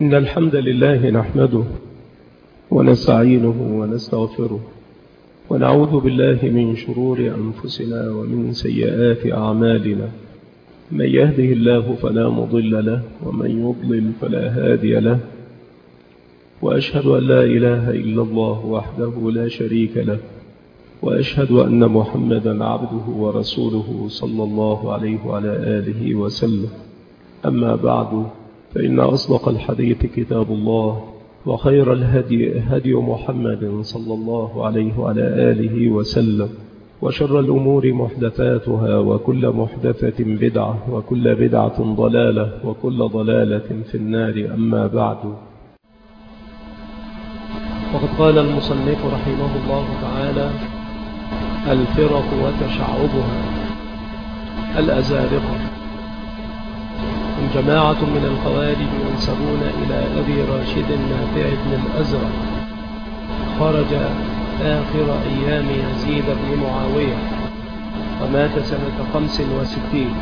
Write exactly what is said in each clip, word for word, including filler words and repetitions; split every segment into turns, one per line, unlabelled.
إن الحمد لله نحمده ونستعينه ونستغفره ونعوذ بالله من شرور أنفسنا ومن سيئات أعمالنا. من يهده الله فلا مضل له ومن يضلل فلا هادي له، وأشهد أن لا إله إلا الله وحده لا شريك له، وأشهد أن محمدا عبده ورسوله صلى الله عليه وعلى آله وسلم. أما بعد، فإن أصدق الحديث كتاب الله، وخير الهدي هدي محمد صلى الله عليه وعلى آله وسلم، وشر الأمور محدثاتها، وكل محدثة بدعة، وكل بدعة ضلالة، وكل ضلالة في النار. أما بعد، وقد قال المصنف رحمه الله تعالى: الفرق وتشعبها. الأزارقة جماعة من الخوارج ينسبون إلى أبي راشد نافع بن الأزرق، خرج آخر أيام يزيد بن معاوية ومات سنة خمس وستين.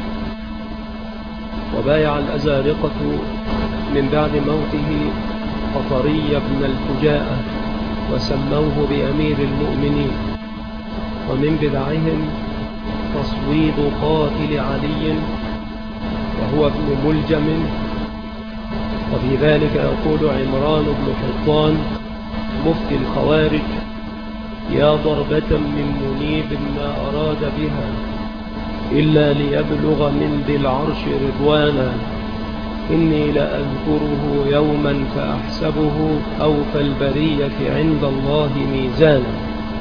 وبايع الأزارقة من بعد موته قطري بن الفجاءة وسموه بأمير المؤمنين. ومن بدعهم تصويد قاتل علي وهو ابن ملجم. وفي ذلك يقول عمران بن حطان مفتي الخوارج: يا ضربة من منيب ما أراد بها إلا ليبلغ من ذي العرش رضوانا، إني لأذكره يوما فأحسبه أوفى البرية عند الله ميزانا.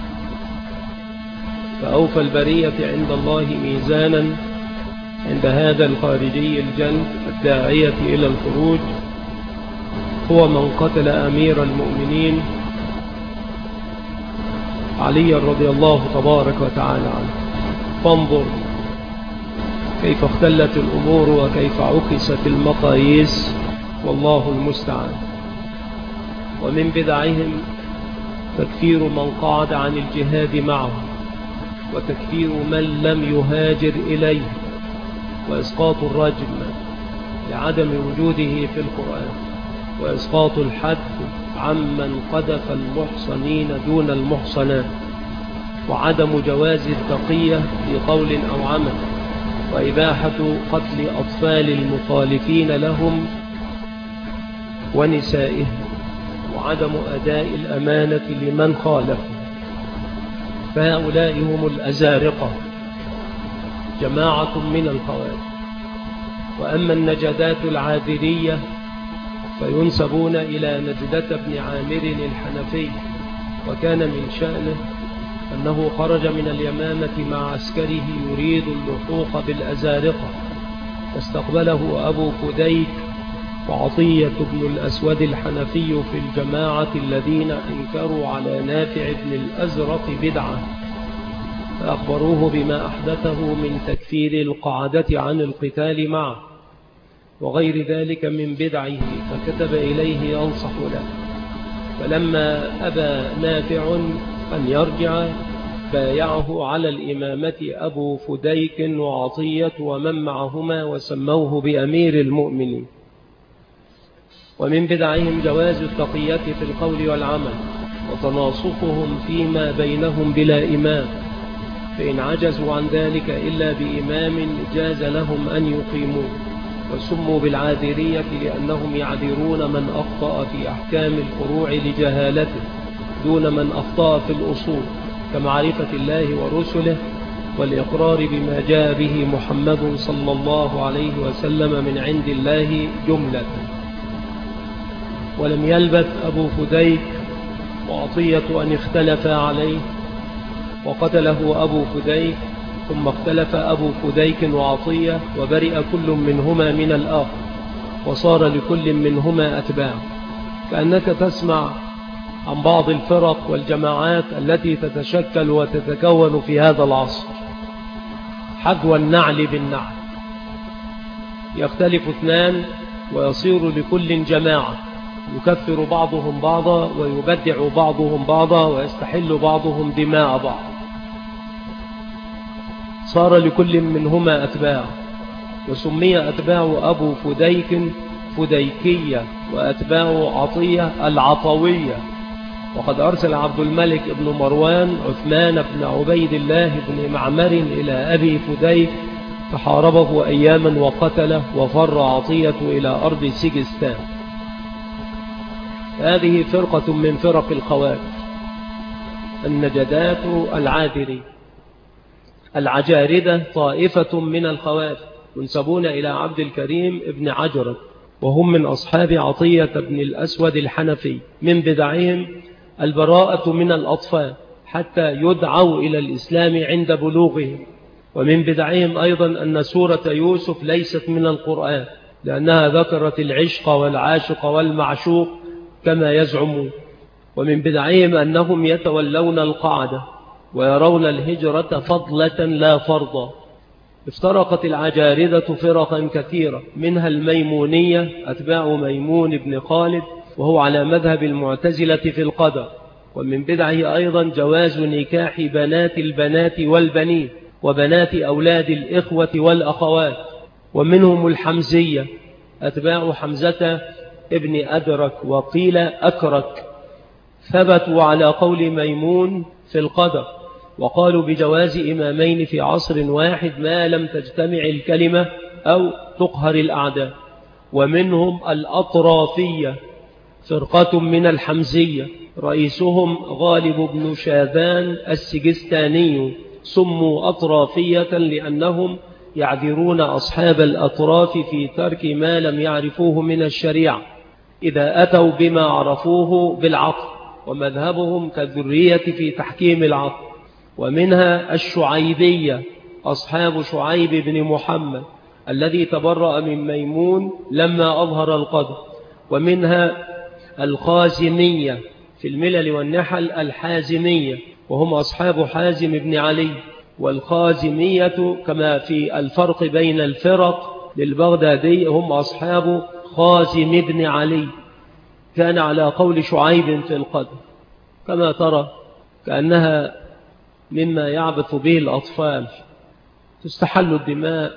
فأوفى البرية عند الله ميزانا عند هذا الخارجي الجند الداعية إلى الخروج هو من قتل أمير المؤمنين علي رضي الله تبارك وتعالى عنه. فانظر كيف اختلت الأمور وكيف عكست المقاييس، والله المستعان. ومن بدعهم تكفير من قعد عن الجهاد معه، وتكفير من لم يهاجر إليه، وإسقاط الرجم لعدم وجوده في القرآن، وإسقاط الحد عمن قذف المحصنين دون المحصنات، وعدم جواز التقية في قول أو عمل، وإباحة قتل أطفال المخالفين لهم ونسائهم، وعدم أداء الأمانة لمن خالفهم. فهؤلاء هم الأزارقة، جماعة من الخوارج. وأما النجدات العاذرية فينسبون إلى نجدة بن عامر الحنفي، وكان من شأنه أنه خرج من اليمامة مع عسكره يريد اللحوق بالأزارقة، فاستقبله أبو فديك وعطية بن الأسود الحنفي في الجماعة الذين انكروا على نافع بن الأزرق بدعة، فأخبروه بما أحدثه من تكفير القعدة عن القتال معه وغير ذلك من بدعه، فكتب إليه ينصح له. فلما أبى نافع أن يرجع بايعه على الإمامة أبو فديك وعطية ومن معهما، وسموه بأمير المؤمنين. ومن بدعهم جواز التقية في القول والعمل، وتناصفهم فيما بينهم بلا إمام، فإن عجزوا عن ذلك إلا بإمام جاز لهم أن يقيموا. وسموا بالعاذرية لأنهم يعذرون من أخطأ في أحكام الفروع لجهالته دون من أخطأ في الأصول، كمعرفة الله ورسله والإقرار بما جاء به محمد صلى الله عليه وسلم من عند الله جملة. ولم يلبث أبو فديك وعطية أن اختلفا عليه، وقتله أبو فديك، ثم اختلف أبو فديك وعطية، وبرئ كل منهما من الآخر، وصار لكل منهما أتباع. كأنك تسمع عن بعض الفرق والجماعات التي تتشكل وتتكون في هذا العصر حذو النعل بالنعل، يختلف اثنان ويصير لكل جماعة، يكفر بعضهم بعضا ويبدع بعضهم بعضا ويستحل بعضهم دماء بعض. صار لكل منهما أتباع، وسمي أتباع أبو فديك الفديكية وأتباع عطية العطوية. وقد أرسل عبد الملك بن مروان عثمان بن عبيد الله بن معمر إلى أبي فديك فحاربه أياما وقتله، وفر عطية إلى أرض سجستان. هذه فرقة من فرق الخوارج. النجدات العادري. العجاردة طائفة من الخوارج ينسبون إلى عبد الكريم بن عجرد، وهم من أصحاب عطية بن الأسود الحنفي. من بدعهم البراءة من الأطفال حتى يدعوا إلى الإسلام عند بلوغهم. ومن بدعهم أيضا أن سورة يوسف ليست من القرآن، لأنها ذكرت العشق والعاشق والمعشوق كما يزعمون. ومن بدعهم أنهم يتولون القعدة ويرون الهجرة فضلة لا فرضا. افترقت العجاردة فرقا كثيرة، منها الميمونية أتباع ميمون بن خالد، وهو على مذهب المعتزلة في القدر. ومن بدعه أيضا جواز نكاح بنات البنات والبنين وبنات أولاد الإخوة والأخوات. ومنهم الحمزية أتباع حمزة ابن أدرك وقيل أكرك، ثبتوا على قول ميمون في القدر، وقالوا بجواز إمامين في عصر واحد ما لم تجتمع الكلمة أو تقهر الأعداء. ومنهم الأطرافية فرقة من الحمزية، رئيسهم غالب بن شاذان السجستاني، سموا أطرافية لأنهم يعذرون أصحاب الأطراف في ترك ما لم يعرفوه من الشريعة إذا أتوا بما عرفوه بالعقل، ومذهبهم كالذرية في تحكيم العقل. ومنها الشعيبية أصحاب شعيب بن محمد الذي تبرأ من ميمون لما أظهر القدر. ومنها الخازمية في الملل والنحل الحازمية، وهم أصحاب حازم بن علي. والخازمية كما في الفرق بين الفرق للبغدادي هم أصحاب خازم بن علي، كان على قول شعيب في القدر. كما ترى كأنها مما يعبث به الأطفال، تستحل الدماء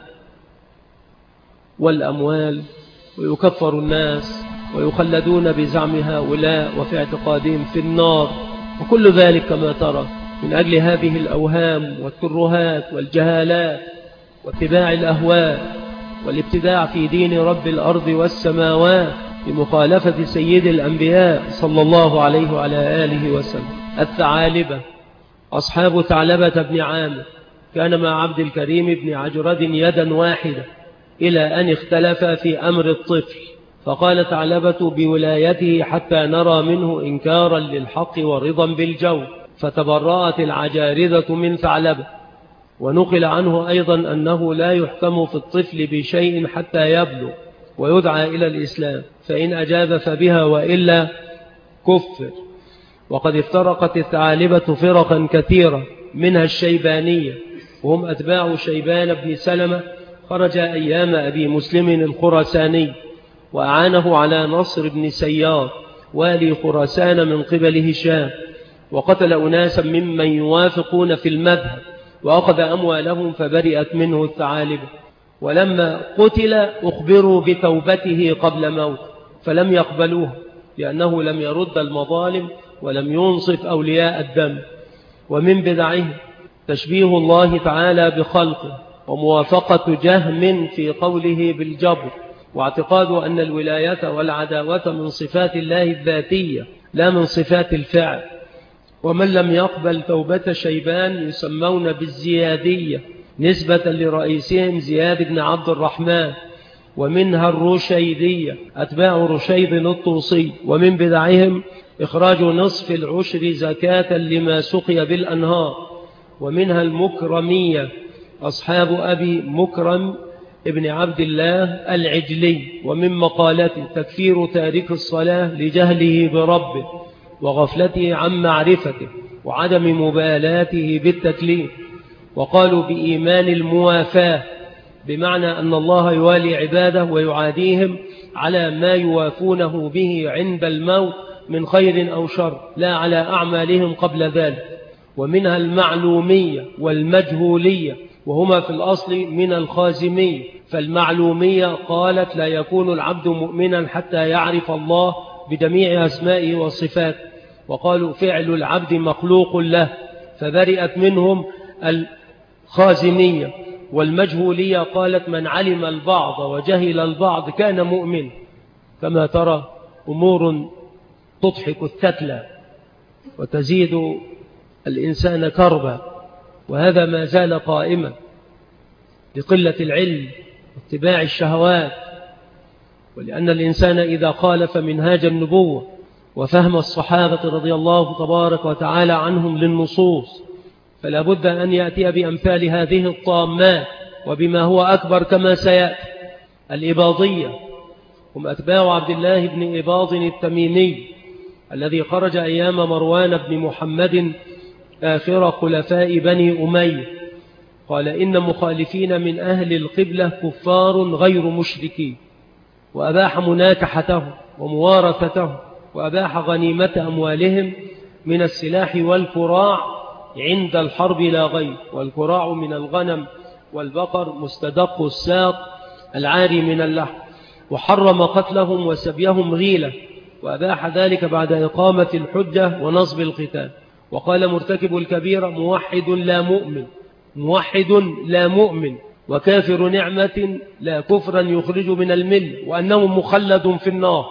والأموال ويكفر الناس ويخلدون بزعم هؤلاء وفي اعتقادهم في النار، وكل ذلك كما ترى من أجل هذه الأوهام والترهات والجهالات واتباع الأهواء والابتداع في دين رب الأرض والسماوات بمخالفة سيد الأنبياء صلى الله عليه وعلى آله وسلم. الثعالبة أصحاب ثعلبة بن عامر، كان مع عبد الكريم بن عجرد يدا واحدة إلى أن اختلف في أمر الطفل، فقال ثعلبة بولايته حتى نرى منه إنكارا للحق ورضا بالجو، فتبرأت العجاردة من ثعلبة. ونقل عنه أيضا أنه لا يحكم في الطفل بشيء حتى يبلغ ويدعى إلى الإسلام، فإن أجاب فبها وإلا كفر. وقد افترقت الثعالبة فرقا كثيرة، منها الشيبانية وهم أتباع شيبان بن سلمة، خرج أيام أبي مسلم الخراساني وأعانه على نصر بن سيار والي خراسان من قبل هشام، وقتل أناسا ممن يوافقون في المذهب وأخذ أموالهم فبرئت منه الثعالبة. ولما قتل أخبروا بتوبته قبل موت فلم يقبلوه، لأنه لم يرد المظالم ولم ينصف أولياء الدم. ومن بدعه تشبيه الله تعالى بخلقه، وموافقة جهم في قوله بالجبر، واعتقاد أن الولاية والعداوة من صفات الله الذاتية لا من صفات الفعل. ومن لم يقبل توبة شيبان يسمون بالزيادية نسبة لرئيسهم زياد بن عبد الرحمن. ومنها الرشيدية أتباع رشيد الطوسي، ومن بدعهم إخراج نصف العشر زكاة لما سقي بالأنهار. ومنها المكرمية أصحاب أبي مكرم ابن عبد الله العجلي، ومن مقالته تكفير تارك الصلاة لجهله بربه وغفلته عن معرفته وعدم مبالاته بالتكليف. وقالوا بإيمان الموافاة، بمعنى أن الله يوالي عباده ويعاديهم على ما يوافونه به عند الموت من خير أو شر، لا على أعمالهم قبل ذلك. ومنها المعلومية والمجهولية وهما في الأصل من الخازمية. فالمعلومية قالت لا يكون العبد مؤمنا حتى يعرف الله بجميع أسمائه وصفاته، وقالوا فعل العبد مخلوق له، فبرئت منهم الخازمية. والمجهولية قالت من علم البعض وجهل البعض كان مؤمن. كما ترى أمور تضحك الثكلى وتزيد الإنسان كربا، وهذا ما زال قائما لقلة العلم واتباع الشهوات، ولأن الإنسان إذا خالف منهاج النبوة وفهم الصحابة رضي الله تبارك وتعالى عنهم للنصوص فلا بد أن يأتي بأمثال هذه الطامات وبما هو أكبر كما سيأتي. الإباضية هم أتباع عبد الله بن إباض التميمي الذي خرج أيام مروان بن محمد آخر خلفاء بني أمية. قال إن مخالفين من أهل القبلة كفار غير مشركين، وأباح مناكحته وموارثته، وأباح غنيمة أموالهم من السلاح والكراع عند الحرب لا غير. والكراع من الغنم والبقر مستدق الساق العاري من اللحم. وحرم قتلهم وسبيهم غيلة، وأباح ذلك بعد إقامة الحجة ونصب القتال. وقال مرتكب الكبيرة موحد لا مؤمن، موحد لا مؤمن، وكافر نعمة لا كفرا يخرج من المل، وأنه مخلد في النار.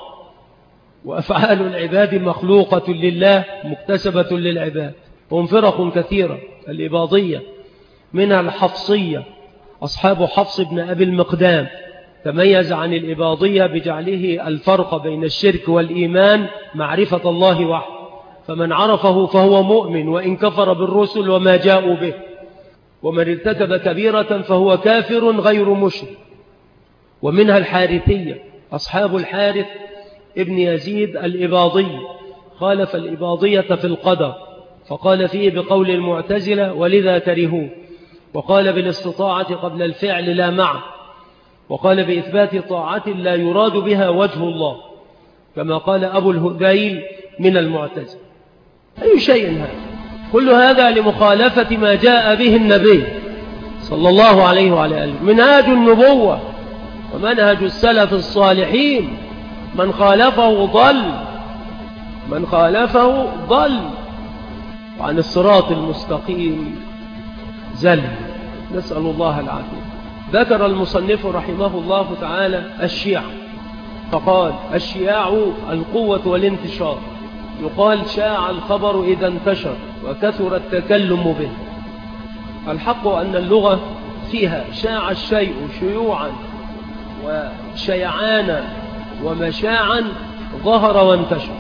وأفعال العباد مخلوقة لله مكتسبة للعباد. هم فرق كثيرة. الإباضية منها الحفصية، أصحاب حفص بن أبي المقدام تميز عن الإباضية بجعله الفرق بين الشرك والإيمان معرفة الله وحده، فمن عرفه فهو مؤمن وإن كفر بالرسل وما جاءوا به، ومن ارتكب كبيرة فهو كافر غير مشرك. ومنها الحارثية، أصحاب الحارث ابن يزيد الإباضي خالف الإباضية في القدر، فقال فيه بقول المعتزلة ولذا كرهوه، وقال بالاستطاعة قبل الفعل لا معه، وقال بإثبات طاعة لا يراد بها وجه الله، كما قال أبو الهذيل من المعتزلة. أي شيء هذا؟ كل هذا لمخالفة ما جاء به النبي صلى الله عليه وعلى آله. منهاج النبوة ومنهج السلف الصالحين، من خالفه ضل، من خالفه ضل، وعن الصراط المستقيم زل، نسأل الله العافية. ذكر المصنف رحمه الله تعالى الشيعة، فقال الشياع القوة والانتشار. يقال شاع الخبر إذا انتشر وكثر التكلم به. الحق أن اللغة فيها شاع الشيء شيوعا وشيعانا ومشاعا ظهر وانتشر،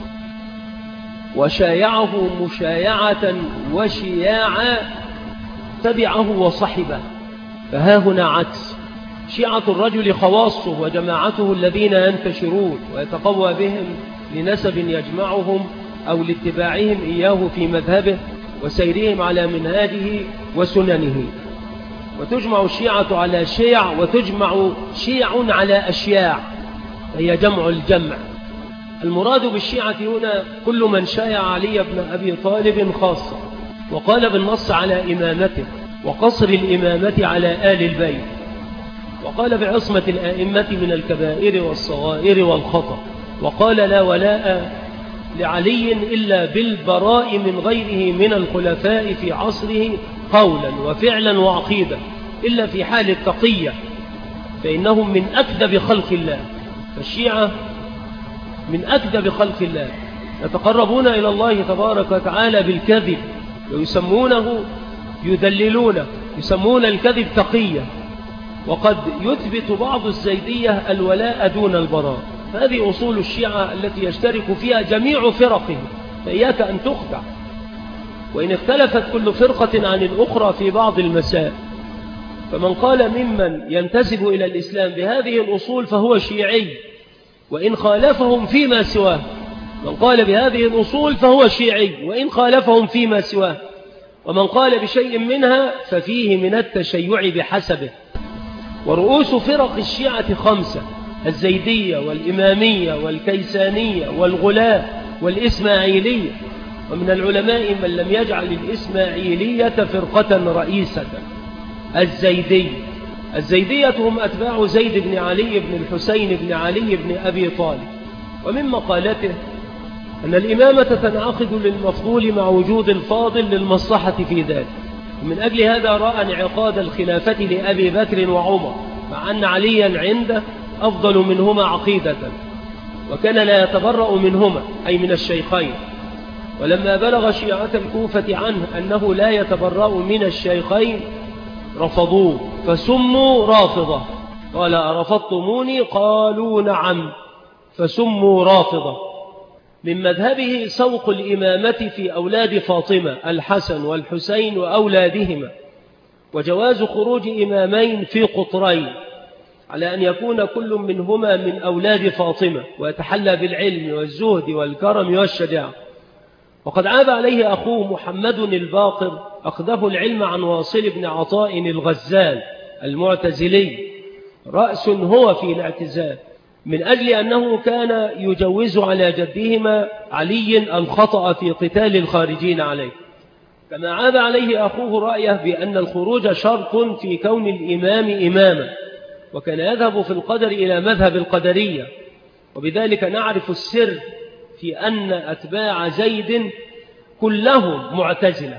وشايعه مشايعة وشياعا تبعه وصحبه. فها هنا عكس، شيعة الرجل خواصه وجماعته الذين ينتشرون ويتقوى بهم لنسب يجمعهم أو لاتباعهم إياه في مذهبه وسيرهم على منهاجه وسننه. وتجمع الشيعة على شيع، وتجمع شيع على أشياع، هي جمع الجمع. المراد بالشيعة هنا كل من شايع علي بن أبي طالب خاصة، وقال بالنص على إمامته وقصر الإمامة على آل البيت، وقال بعصمة الآئمة من الكبائر والصغائر والخطأ، وقال لا ولاء لعلي إلا بالبراء من غيره من الخلفاء في عصره قولا وفعلا وعقيدة، إلا في حال التقية فإنهم من أكذب خلق الله. فالشيعة من أكذب خلق الله، يتقربون إلى الله تبارك وتعالى بالكذب، ويسمونه يدللونه، يسمون الكذب تقية. وقد يثبت بعض الزيدية الولاء دون البراء. هذه أصول الشيعة التي يشترك فيها جميع فرقه، فإياك أن تخدع، وإن اختلفت كل فرقة عن الأخرى في بعض المسائل. فمن قال ممن ينتسب إلى الإسلام بهذه الأصول فهو شيعي، وإن خالفهم فيما سواه. من قال بهذه الأصول فهو شيعي وإن خالفهم فيما سواه، ومن قال بشيء منها ففيه من التشيع بحسبه. ورؤوس فرق الشيعة خمسة: الزيدية والإمامية والكيسانية والغلاة والإسماعيلية. ومن العلماء من لم يجعل الإسماعيلية فرقة رئيسة، الزيدي. الزيدية هم أتباع زيد بن علي بن الحسين بن علي بن أبي طالب. ومن مقالته أن الإمامة تنعقد للمفضول مع وجود الفاضل للمصلحة في ذلك، ومن أجل هذا رأى انعقاد الخلافة لأبي بكر وعمر، مع أن عليا عنده أفضل منهما عقيدة، وكان لا يتبرأ منهما أي من الشيخين. ولما بلغ شيعة الكوفة عنه أنه لا يتبرأ من الشيخين رفضوه فسموا رافضة. قال أرفضتموني؟ قالوا نعم، فسموا رافضة. من مذهبه سوق الإمامة في أولاد فاطمة الحسن والحسين وأولادهما، وجواز خروج إمامين في قطرين على أن يكون كل منهما من أولاد فاطمة ويتحلى بالعلم والزهد والكرم والشجاعة. وقد عاب عليه أخوه محمد الباقر أخذه العلم عن واصل بن عطاء الغزال المعتزلي، رأس هو في الاعتزال، من أجل أنه كان يجوز على جدهما علي الخطأ في قتال الخارجين عليه. كما عاب عليه أخوه رأيه بأن الخروج شرط في كون الإمام إماما، وكان يذهب في القدر إلى مذهب القدرية. وبذلك نعرف السر في أن أتباع زيد كلهم معتزلة،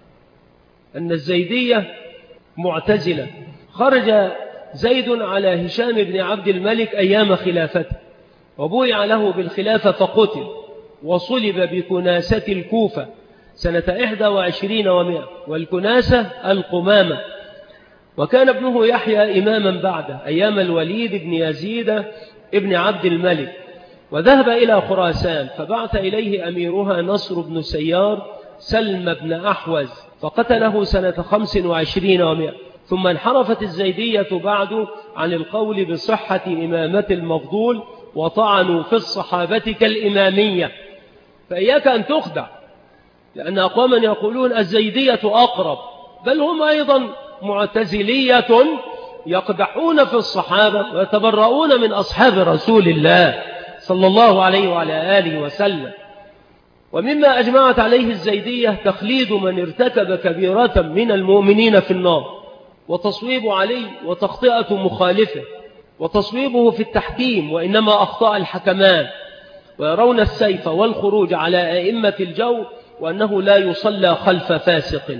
أن الزيدية معتزلة. خرج زيد على هشام بن عبد الملك أيام خلافته، وبويع له بالخلافة فقتل، وصلب بكناسة الكوفة سنة إحدى وعشرين ومائة، والكناسة القمامة. وكان ابنه يحيى إماما بعده أيام الوليد بن يزيد ابن عبد الملك، وذهب إلى خراسان فبعث إليه أميرها نصر بن سيار سلم بن أحوز فقتله سنة خمس وعشرين ومائة. ثم انحرفت الزيدية بعد عن القول بصحة إمامة المفضول، وطعنوا في الصحابة كالإمامية. فإياك أن تخدع، لأن أقواما يقولون الزيدية أقرب، بل هم أيضا معتزلية يقدحون في الصحابة ويتبرؤون من أصحاب رسول الله صلى الله عليه وعلى آله وسلم. ومما أجمعت عليه الزيدية تخليد من ارتكب كبيرة من المؤمنين في النار، وتصويب عليه وتخطئة مخالفه، وتصويبه في التحكيم وإنما أخطأ الحكمان، ويرون السيف والخروج على أئمة الجور وأنه لا يصلى خلف فاسق.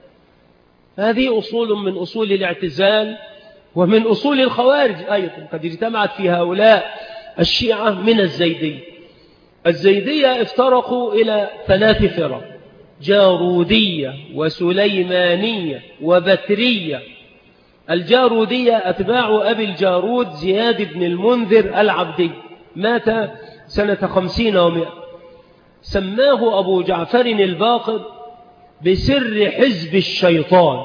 هذه أصول من أصول الاعتزال ومن أصول الخوارج أيضا قد اجتمعت في هؤلاء الشيعة من الزيدية. الزيدية افترقوا إلى ثلاث فرق: جارودية وسليمانية وبترية. الجارودية أتباع أبي الجارود زياد بن المنذر العبدي، مات سنة خمسين ومائة. سماه أبو جعفر الباقر بسر حزب الشيطان.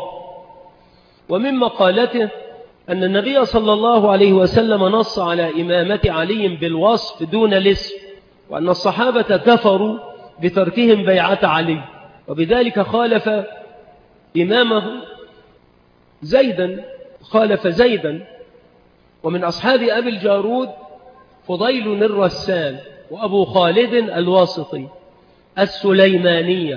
ومن مقالته أن النبي صلى الله عليه وسلم نص على إمامة علي بالوصف دون الاسم، وأن الصحابة كفروا بتركهم بيعة علي، وبذلك خالف إمامه زيدا خالف زيدا. ومن أصحاب أبي الجارود فضيل الرسان وأبو خالد الواسطي. السليمانية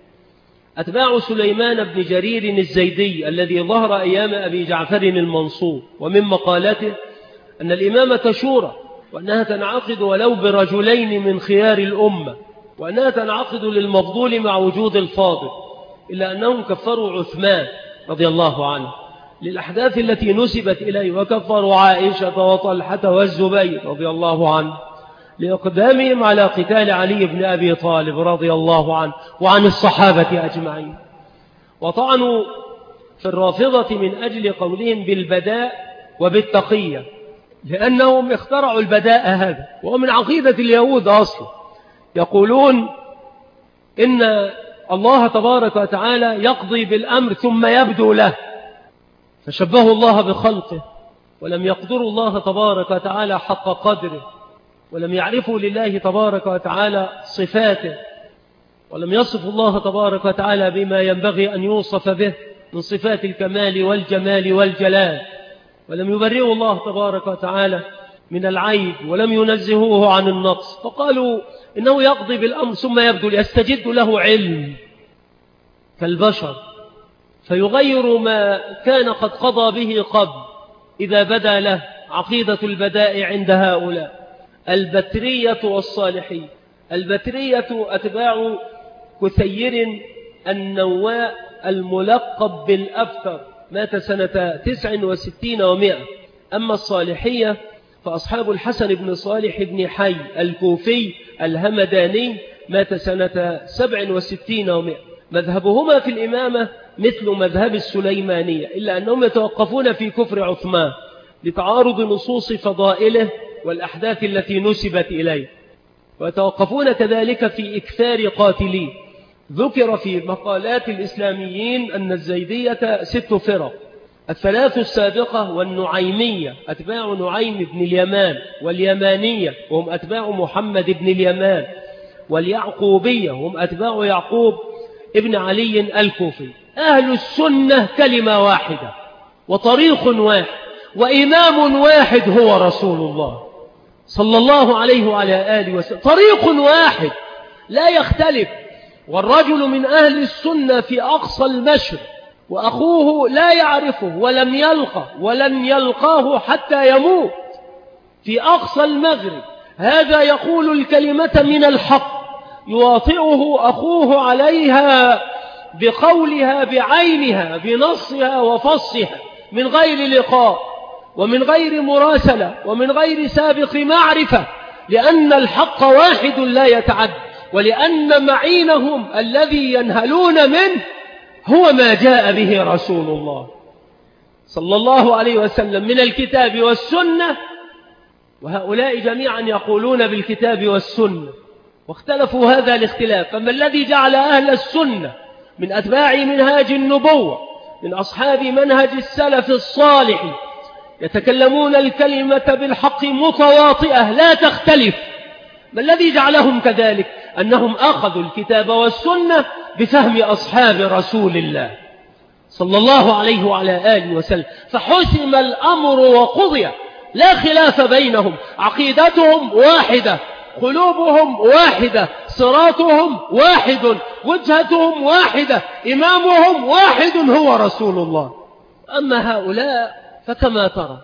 أتباع سليمان بن جرير الزيدي الذي ظهر أيام أبي جعفر المنصور. ومن مقالته أن الإمامة شورى، وأنها تنعقد ولو برجلين من خيار الأمة، وأنها تنعقد للمفضول مع وجود الفاضل، إلا أنهم كفروا عثمان رضي الله عنه للأحداث التي نسبت إليه، وكفروا عائشة وطلحة والزبير رضي الله عنه لإقدامهم على قتال علي بن أبي طالب رضي الله عنه وعن الصحابة أجمعين. وطعنوا في الرافضة من أجل قولهم بالبداء وبالتقية، لأنهم اخترعوا البداء هذا، وهو من عقيدة اليهود أصلا. يقولون إن الله تبارك وتعالى يقضي بالأمر ثم يبدو له، فشبهوا الله بخلقه ولم يقدروا الله تبارك وتعالى حق قدره، ولم يعرفوا لله تبارك وتعالى صفاته، ولم يصفوا الله تبارك وتعالى بما ينبغي أن يوصف به من صفات الكمال والجمال والجلال، ولم يبرئوا الله تبارك وتعالى من العيب، ولم ينزهوه عن النقص. فقالوا إنه يقضي بالأمر ثم يبدو، يستجد له علم كالبشر، فيغير ما كان قد قضى به قبل إذا بدا له. عقيدة البدائع عند هؤلاء البترية والصالحية. البترية أتباع كثير النواء الملقب بالأفتر، مات سنة تسع وستين ومائة. أما الصالحية فأصحاب الحسن بن صالح بن حي الكوفي الهمداني، مات سنة سبع وستين ومائة. مذهبهما في الإمامة مثل مذهب السليمانية، إلا أنهم يتوقفون في كفر عثمان لتعارض نصوص فضائله والأحداث التي نسبت إليه، ويتوقفون كذلك في إكثار قاتلين. ذكر في مقالات الإسلاميين أن الزيدية ست فرق: الثلاث السابقة والنعيمية أتباع نعيم بن اليمان، واليمانية وهم أتباع محمد بن اليمان، واليعقوبية وهم أتباع يعقوب ابن علي الكوفي. أهل السنة كلمة واحدة وطريق واحد وإمام واحد هو رسول الله صلى الله عليه وعلى آله وسلم. طريق واحد لا يختلف. والرجل من أهل السنة في أقصى المشرق وأخوه لا يعرفه ولم يلقى ولن يلقاه حتى يموت في أقصى المغرب، هذا يقول الكلمة من الحق يواطئه أخوه عليها بقولها بعينها بنصها وفصها من غير لقاء ومن غير مراسلة ومن غير سابق معرفة، لأن الحق واحد لا يتعد، ولأن معينهم الذي ينهلون منه هو ما جاء به رسول الله صلى الله عليه وسلم من الكتاب والسنة. وهؤلاء جميعا يقولون بالكتاب والسنة، واختلفوا هذا الاختلاف. فما الذي جعل أهل السنة من أتباع منهاج النبوة من أصحاب منهج السلف الصالح يتكلمون الكلمة بالحق متواطئة لا تختلف؟ ما الذي جعلهم كذلك؟ أنهم أخذوا الكتاب والسنة بفهم أصحاب رسول الله صلى الله عليه وعلى آله وسلم، فحسم الأمر وقضي، لا خلاف بينهم، عقيدتهم واحدة، قلوبهم واحدة، صراطهم واحد، وجهتهم واحدة، إمامهم واحد هو رسول الله. أما هؤلاء فكما ترى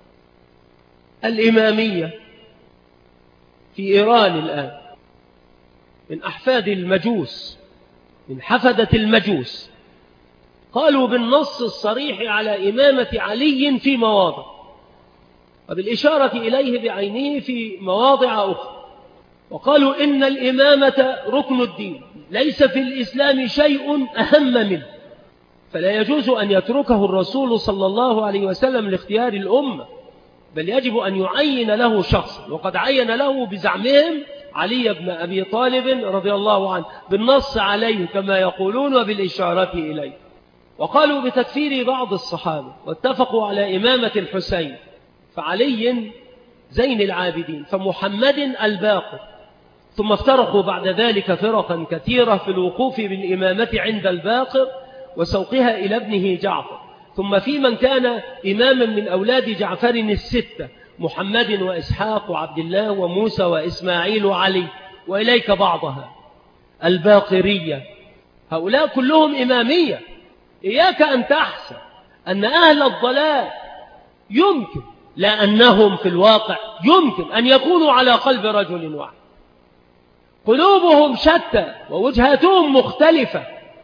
الإمامية في إيران الآن من أحفاد المجوس، من حفدة المجوس، قالوا بالنص الصريح على إمامة علي في مواضع، وبالإشارة إليه بعينه في مواضع أخرى، وقالوا إن الإمامة ركن الدين، ليس في الإسلام شيء أهم منه، فلا يجوز أن يتركه الرسول صلى الله عليه وسلم لاختيار الأمة، بل يجب أن يعين له شخص، وقد عين له بزعمهم علي بن أبي طالب رضي الله عنه بالنص عليه كما يقولون وبالإشارة إليه. وقالوا بتكفير بعض الصحابة، واتفقوا على إمامة الحسين، فعلي زين العابدين، فمحمد الباقر. ثم افترقوا بعد ذلك فرقا كثيرة في الوقوف بالإمامة عند الباقر وسوقها إلى ابنه جعفر، ثم في من كان إماما من أولاد جعفر الستة، محمد وإسحاق وعبد الله وموسى وإسماعيل وعلي، وإليك بعضها الباقرية. هؤلاء كلهم إمامية. إياك أن تحسب أن أهل الضلال يمكن، لا أنهم في الواقع يمكن أن يكونوا على قلب رجل واحد، قلوبهم شتى ووجهاتهم مختلفة.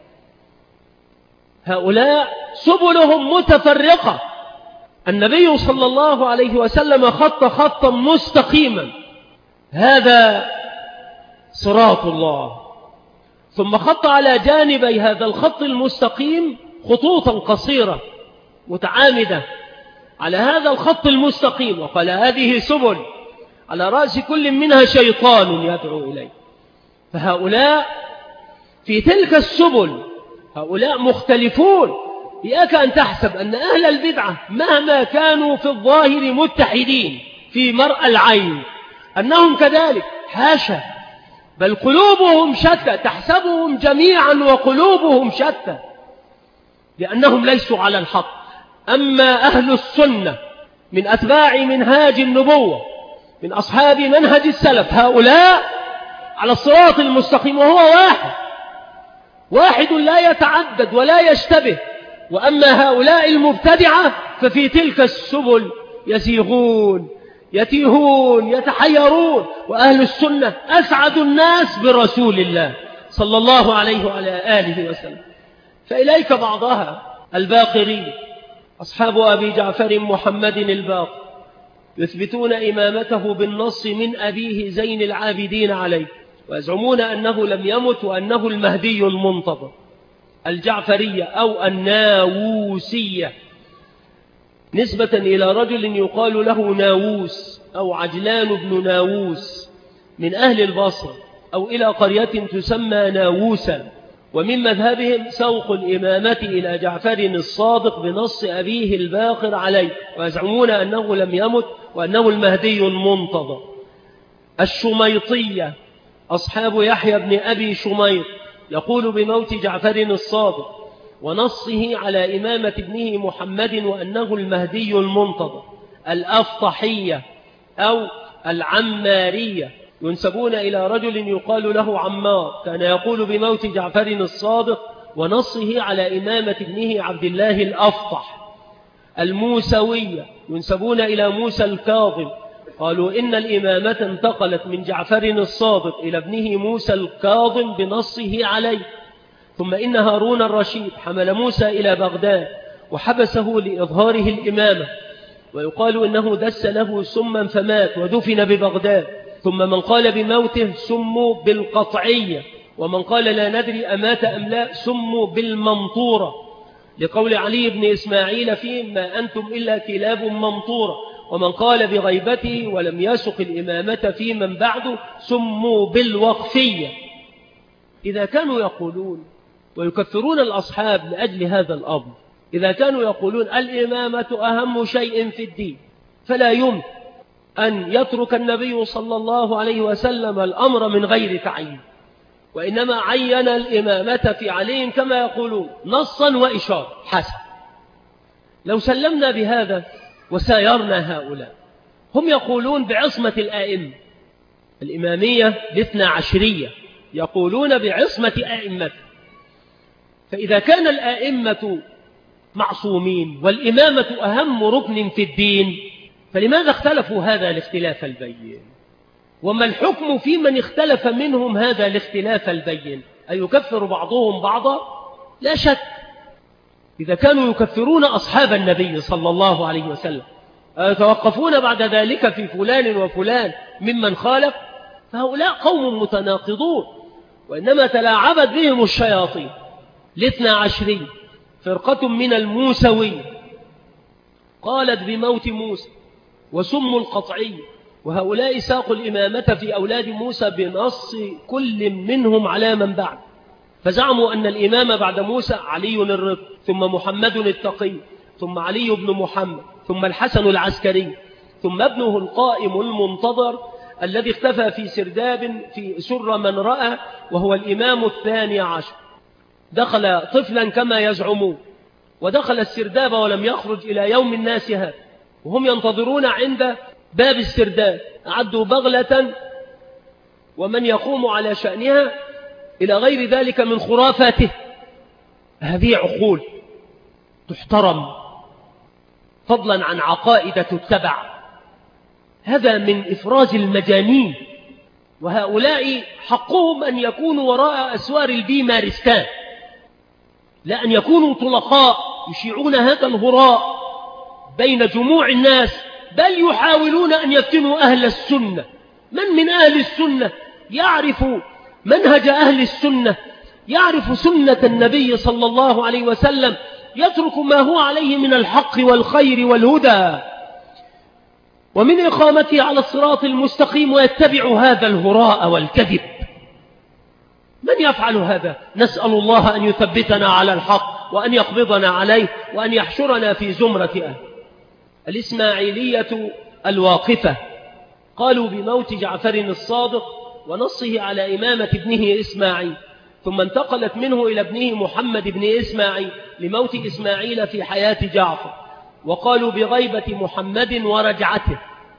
هؤلاء سبلهم متفرقة. النبي صلى الله عليه وسلم خط خطا مستقيما، هذا صراط الله، ثم خط على جانبي هذا الخط المستقيم خطوطا قصيرة متعامدة على هذا الخط المستقيم، وقال هذه سبل على رأس كل منها شيطان يدعو إليه. فهؤلاء في تلك السبل هؤلاء مختلفون. إياك أن تحسب أن أهل البدعة مهما كانوا في الظاهر متحدين في مرأى العين أنهم كذلك، حاشا، بل قلوبهم شتى، تحسبهم جميعا وقلوبهم شتى لأنهم ليسوا على الحق. أما أهل السنة من أتباع منهاج النبوة من أصحاب منهج السلف، هؤلاء على الصراط المستقيم، وهو واحد واحد لا يتعدد ولا يشتبه، وأما هؤلاء المبتدعة ففي تلك السبل يزيغون يتيهون يتحيرون، وأهل السنة أسعد الناس برسول الله صلى الله عليه وعلى آله وسلم. فإليك بعضها الباقري أصحاب أبي جعفر محمد الباقر يثبتون إمامته بالنص من أبيه زين العابدين عليه، ويزعمون أنه لم يمت وأنه المهدي المنتظر. الجعفرية أو الناووسية نسبة إلى رجل يقال له ناووس أو عجلان بن ناووس من أهل البصرة، أو إلى قرية تسمى ناووسا. ومن مذهبهم سوق الإمامة إلى جعفر الصادق بنص أبيه الباقر عليه، ويزعمون أنه لم يمت وأنه المهدي المنتظر. الشميطية أصحاب يحيى بن أبي شميط يقول بموت جعفر الصادق ونصه على إمامة ابنه محمد وأنه المهدي المنتظر. الأفطحية أو العمارية ينسبون إلى رجل يقال له عمار كان يقول بموت جعفر الصادق ونصه على إمامة ابنه عبد الله الأفطح. الموسوية ينسبون إلى موسى الكاظم، قالوا إن الإمامة انتقلت من جعفر الصادق إلى ابنه موسى الكاظم بنصه عليه. ثم إن هارون الرشيد حمل موسى إلى بغداد وحبسه لإظهاره الإمامة، ويقال إنه دس له سما فمات ودفن ببغداد. ثم من قال بموته سموا بالقطعية، ومن قال لا ندري أمات أم لا سموا بالمنطورة، لقول علي بن إسماعيل فيه ما أنتم إلا كلاب منطورة. ومن قال بغيبته ولم يسق الإمامة في من بعده سموا بالوقفية. إذا كانوا يقولون ويكفرون الأصحاب لأجل هذا الأمر، إذا كانوا يقولون الإمامة أهم شيء في الدين، فلا يمكن أن يترك النبي صلى الله عليه وسلم الأمر من غير تعيين، وإنما عين الإمامة في علي كما يقولون نصا وإشارة حسن. لو سلمنا بهذا وسايرنا هؤلاء، هم يقولون بعصمة الآئمة، الإمامية الاثنى عشرية يقولون بعصمة آئمة. فإذا كان الآئمة معصومين والإمامة أهم ركن في الدين، فلماذا اختلفوا هذا الاختلاف البين؟ وما الحكم في من اختلف منهم هذا الاختلاف البين؟ أيكفر بعضهم بعضا؟ لا شك. إذا كانوا يكفرون أصحاب النبي صلى الله عليه وسلم يتوقفون بعد ذلك في فلان وفلان ممن خالف، فهؤلاء قوم متناقضون، وإنما تلاعبت بهم الشياطين. الاثنى عشرين فرقة من الموسوي قالت بموت موسى وسموا القطعي، وهؤلاء ساقوا الإمامة في أولاد موسى بنص كل منهم على من بعد، فزعموا أن الإمام بعد موسى علي الرضا، ثم محمد التقي، ثم علي بن محمد، ثم الحسن العسكري، ثم ابنه القائم المنتظر الذي اختفى في سرداب في سر من رأى، وهو الإمام الثاني عشر. دخل طفلا كما يزعمون، ودخل السرداب ولم يخرج إلى يوم الناس هذا، وهم ينتظرون عند باب السرداب، أعدوا بغلة ومن يقوم على شأنها إلى غير ذلك من خرافاته. هذه عقول تحترم، فضلا عن عقائد تتبع. هذا من إفراز المجانين، وهؤلاء حقهم أن يكونوا وراء أسوار البيمارستان، لا أن يكونوا طلقاء يشيعون هذا الهراء بين جموع الناس، بل يحاولون أن يفتنوا أهل السنة. من من أهل السنة يعرف منهج أهل السنة، يعرف سنة النبي صلى الله عليه وسلم، يترك ما هو عليه من الحق والخير والهدى ومن إقامته على الصراط المستقيم، ويتبع هذا الهراء والكذب؟ من يفعل هذا؟ نسأل الله أن يثبتنا على الحق وأن يقبضنا عليه وأن يحشرنا في زمرة أهل. الإسماعيلية الواقفة قالوا بموت جعفر الصادق ونصه على إمامة ابنه إسماعيل، ثم انتقلت منه إلى ابنه محمد بن إسماعيل لموت إسماعيل في حياة جعفر، وقالوا بغيبة محمد ورجعته.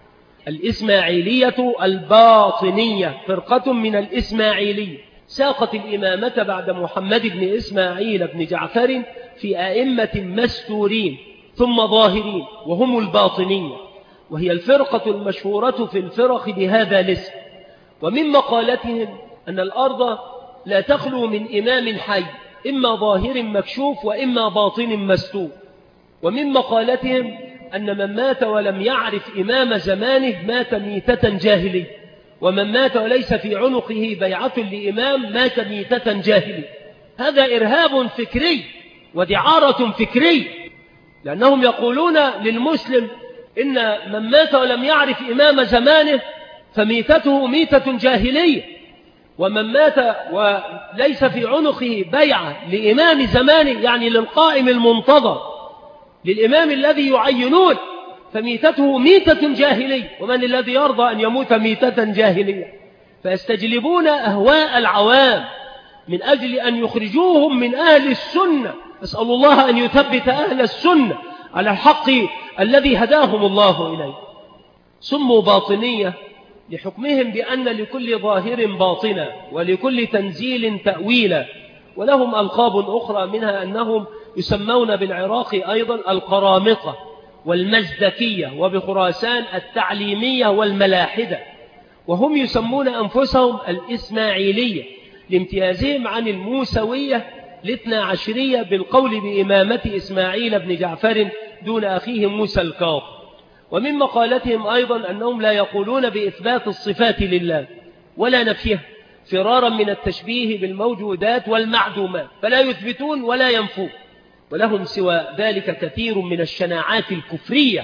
الإسماعيلية الباطنية فرقة من الإسماعيلية ساقت الإمامة بعد محمد بن إسماعيل بن جعفر في أئمة مستورين ثم ظاهرين وهم الباطنية، وهي الفرقة المشهورة في الفرق بهذا الاسم. ومن مقالتهم أن الأرض لا تخلو من إمام حي، إما ظاهر مكشوف وإما باطن مستور. ومن مقالتهم أن من مات ولم يعرف إمام زمانه مات ميتة جاهلية، ومن مات وليس في عنقه بيعة لإمام مات ميتة جاهلية. هذا إرهاب فكري ودعارة فكرية، لأنهم يقولون للمسلم إن من مات ولم يعرف إمام زمانه فميتته ميتة جاهلية، ومن مات وليس في عنقه بيعة لإمام زمانه يعني للقائم المنتظر للإمام الذي يعينون فميتته ميتة جاهلية. ومن الذي يرضى أن يموت ميتة جاهلية؟ فيستجلبون أهواء العوام من أجل أن يخرجوهم من أهل السنة. أسأل الله أن يثبت أهل السنة على الحق الذي هداهم الله إليه. سموا باطنية لحكمهم بأن لكل ظاهر باطنا ولكل تنزيل تأويلا، ولهم ألقاب أخرى، منها أنهم يسمون بالعراق أيضا القرامطة والمزدكية، وبخراسان التعليمية والملاحدة. وهم يسمون أنفسهم الإسماعيلية لامتيازهم عن الموسوية الاثنى عشرية بالقول بإمامة إسماعيل بن جعفر دون أخيه موسى الكاظم. ومن مقالتهم أيضا أنهم لا يقولون بإثبات الصفات لله ولا نفيها، فرارا من التشبيه بالموجودات والمعدومات، فلا يثبتون ولا ينفون. ولهم سوى ذلك كثير من الشناعات الكفرية.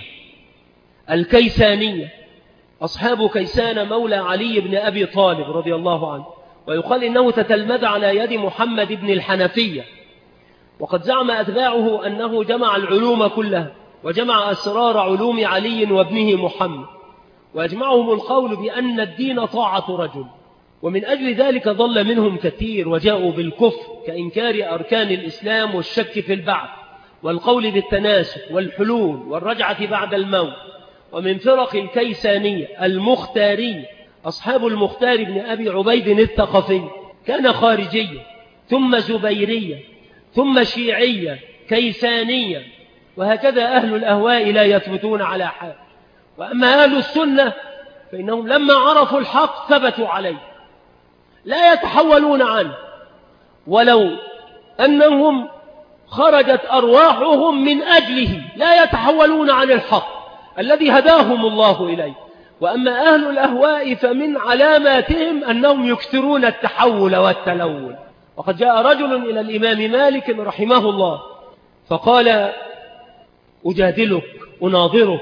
الكيسانية أصحاب كيسان مولى علي بن أبي طالب رضي الله عنه، ويقال إنه تتلمذ على يد محمد بن الحنفية، وقد زعم أتباعه أنه جمع العلوم كلها وجمع أسرار علوم علي وابنه محمد، وأجمعهم القول بأن الدين طاعة رجل. ومن أجل ذلك ضل منهم كثير وجاءوا بالكفر كإنكار أركان الإسلام والشك في البعث والقول بالتناسخ والحلول والرجعة بعد الموت. ومن فرق الكيسانية المختارية أصحاب المختار بن أبي عبيد الثقفي، كان خارجية ثم زبيرية ثم شيعية كيسانية، وهكذا أهل الأهواء لا يثبتون على حال. وأما أهل السنة فإنهم لما عرفوا الحق ثبتوا عليه لا يتحولون عنه، ولو أنهم خرجت أرواحهم من أجله لا يتحولون عن الحق الذي هداهم الله إليه. وأما أهل الأهواء فمن علاماتهم أنهم يكثرون التحول والتلون. وقد جاء رجل إلى الإمام مالك رحمه الله فقال: أجادلك أناظرك.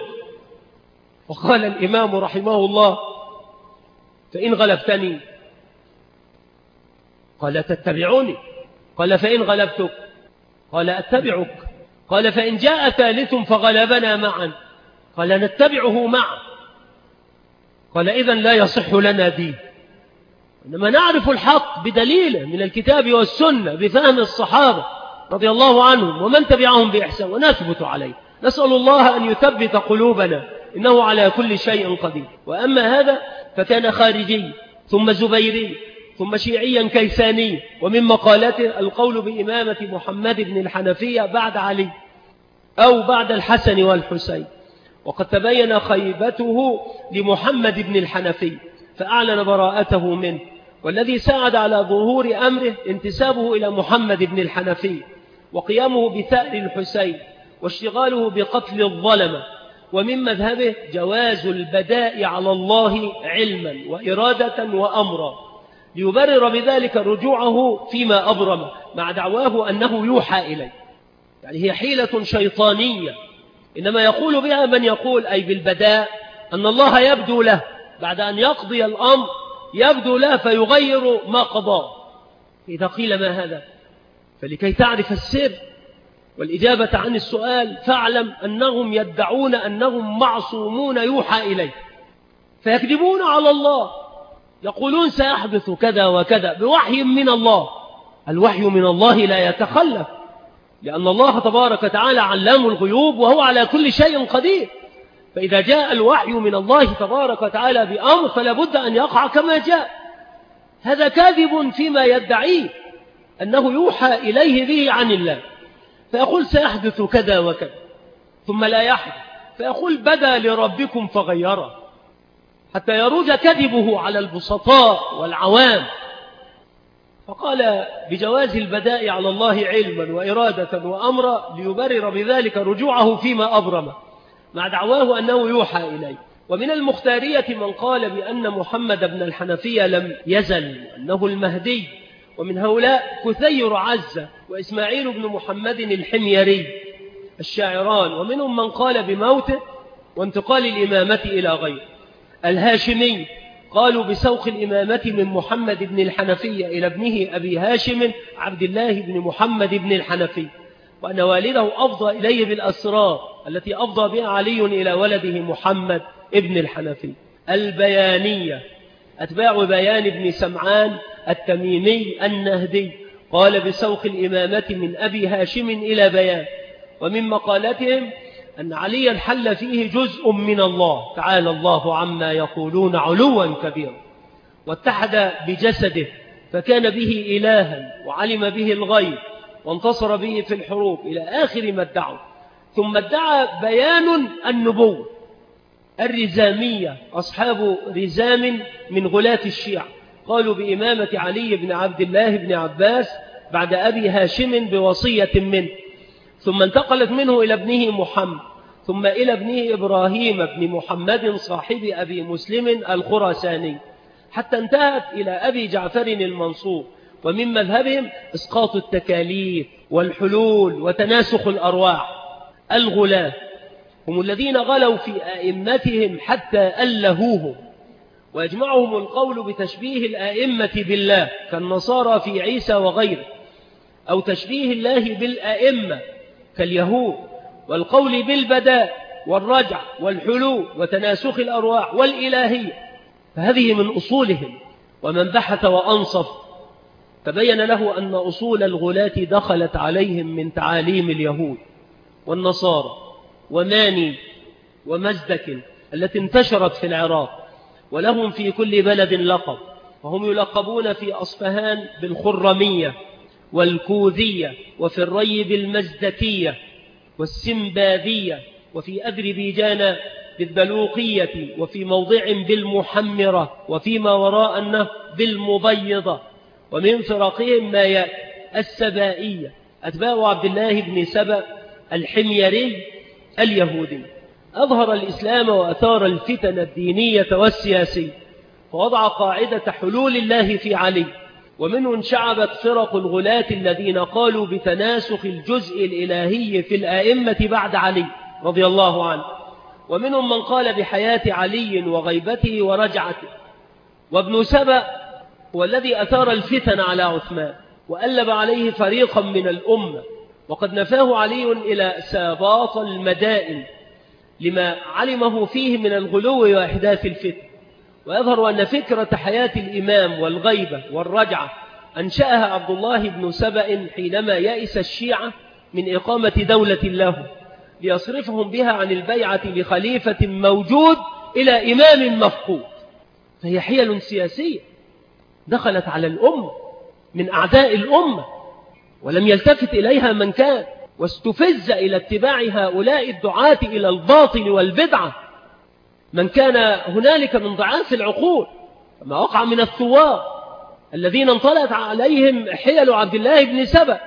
وقال الإمام رحمه الله: فإن غلبتني؟ قال: تتبعني. قال: فإن غلبتك؟ قال: أتبعك. قال: فإن جاء ثالث فغلبنا معا؟ قال: نتبعه معا. قال: إذن لا يصح لنا دين. إنما نعرف الحق بدليله من الكتاب والسنة بفهم الصحابة رضي الله عنهم ومن تبعهم بإحسان ونثبت عليه. نسأل الله أن يثبت قلوبنا، إنه على كل شيء قدير. وأما هذا فكان خارجي ثم زبيري ثم شيعيا كيساني. ومن مقالته القول بإمامة محمد بن الحنفية بعد علي أو بعد الحسن والحسين، وقد تبين خيبته لمحمد بن الحنفي فأعلن براءته منه، والذي ساعد على ظهور أمره انتسابه إلى محمد بن الحنفي وقيامه بثأر الحسين واشتغاله بقتل الظلمة. ومن مذهبه جواز البداء على الله علما وإرادة وأمرا، ليبرر بذلك رجوعه فيما أبرم مع دعواه أنه يوحى إليه. يعني هي حيلة شيطانية إنما يقول بها من يقول أي بالبداء أن الله يبدو له بعد أن يقضي الأمر، يبدو له فيغير ما قضاه. إذا قيل ما هذا؟ فلكي تعرف السر والإجابة عن السؤال فاعلم أنهم يدعون أنهم معصومون يوحى إليه، فيكذبون على الله، يقولون سيحدث كذا وكذا بوحي من الله. الوحي من الله لا يتخلف، لأن الله تبارك وتعالى علام الغيوب وهو على كل شيء قدير. فإذا جاء الوحي من الله تبارك وتعالى بأمر فلا بد أن يقع كما جاء. هذا كاذب فيما يدعيه أنه يوحى إليه به عن الله. فيقول سيحدث كذا وكذا، ثم لا يحدث، فيقول بدا لربكم فغيره، حتى يروج كذبه على البسطاء والعوام. فقال بجواز البداء على الله علما وإرادة وأمرا ليبرر بذلك رجوعه فيما أبرم، مع دعواه أنه يوحى إليه. ومن المختارية من قال بأن محمد بن الحنفية لم يزل أنه المهدي، ومن هؤلاء كثير عزة وإسماعيل بن محمد الحميري الشاعران، ومنهم من قال بموته وانتقال الإمامة إلى غيره. الهاشمي قالوا بسوق الإمامة من محمد بن الحنفية إلى ابنه أبي هاشم عبد الله بن محمد بن الحنفية، وأن والده أفضى إليه بالأسرار التي أفضى بها علي إلى ولده محمد ابن الحنفية. البيانية أتباع بيان بن سمعان التميمي النهدي قال بسوق الإمامة من أبي هاشم إلى بيان. ومن مقالتهم أن عليا حل فيه جزء من الله تعالى الله عما يقولون علوا كبيرا، واتحد بجسده فكان به إلها وعلم به الغيب وانتصر به في الحروب إلى آخر ما ادعوا. ثم ادعى بيان النبوة. الرزامية أصحاب رزام من غلاة الشيعة قالوا بإمامة علي بن عبد الله بن عباس بعد أبي هاشم بوصية منه، ثم انتقلت منه إلى ابنه محمد، ثم إلى ابنه إبراهيم بن محمد صاحب أبي مسلم الخراساني، حتى انتهت إلى أبي جعفر المنصور. ومن مذهبهم إسقاط التكاليف والحلول وتناسخ الأرواح. الغلاة هم الذين غلوا في أئمتهم حتى ألهوهم، ويجمعهم القول بتشبيه الأئمة بالله كالنصارى في عيسى وغيره، أو تشبيه الله بالأئمة كاليهود، والقول بالبداء والرجع والحلول وتناسخ الأرواح والإلهية. فهذه من أصولهم. ومن بحث وأنصف تبين له أن أصول الغلاة دخلت عليهم من تعاليم اليهود والنصارى وماني ومزدك التي انتشرت في العراق، ولهم في كل بلد لقب، وهم يلقبون في أصفهان بالخرمية والكوذية، وفي الري بالمزدكية والسمباذية، وفي أذربيجان بالبلوقية، وفي موضع بالمحمرة، وفيما وراء النهر بالمبيضة. ومن فرقهم ما يأتي السبائية أتباع عبد الله بن سبأ الحميري اليهودي. أظهر الإسلام وأثار الفتن الدينية والسياسية، فوضع قاعدة حلول الله في علي. ومنه انشعبت فرق الغلاة الذين قالوا بتناسخ الجزء الإلهي في الآئمة بعد علي رضي الله عنه. ومنهم من قال بحياة علي وغيبته ورجعته. وابن سبأ هو الذي أثار الفتن على عثمان وألب عليه فريقا من الأمة، وقد نفاه علي إلى ساباط المدائن لما علمه فيه من الغلو وإحداث الفتن. ويظهر أن فكرة حياة الإمام والغيبة والرجعة أنشأها عبد الله بن سبأ حينما يئس الشيعة من إقامة دولة له، ليصرفهم بها عن البيعة لخليفة موجود إلى إمام مفقود. فهي حيل سياسية دخلت على الأمة من أعداء الأمة، ولم يلتفت إليها من كان، واستفز إلى اتباع هؤلاء الدعاة إلى الباطل والبدعة من كان هنالك من ضعاف العقول، كما وقع من الثوار الذين انطلت عليهم حيل عبد الله بن سبأ.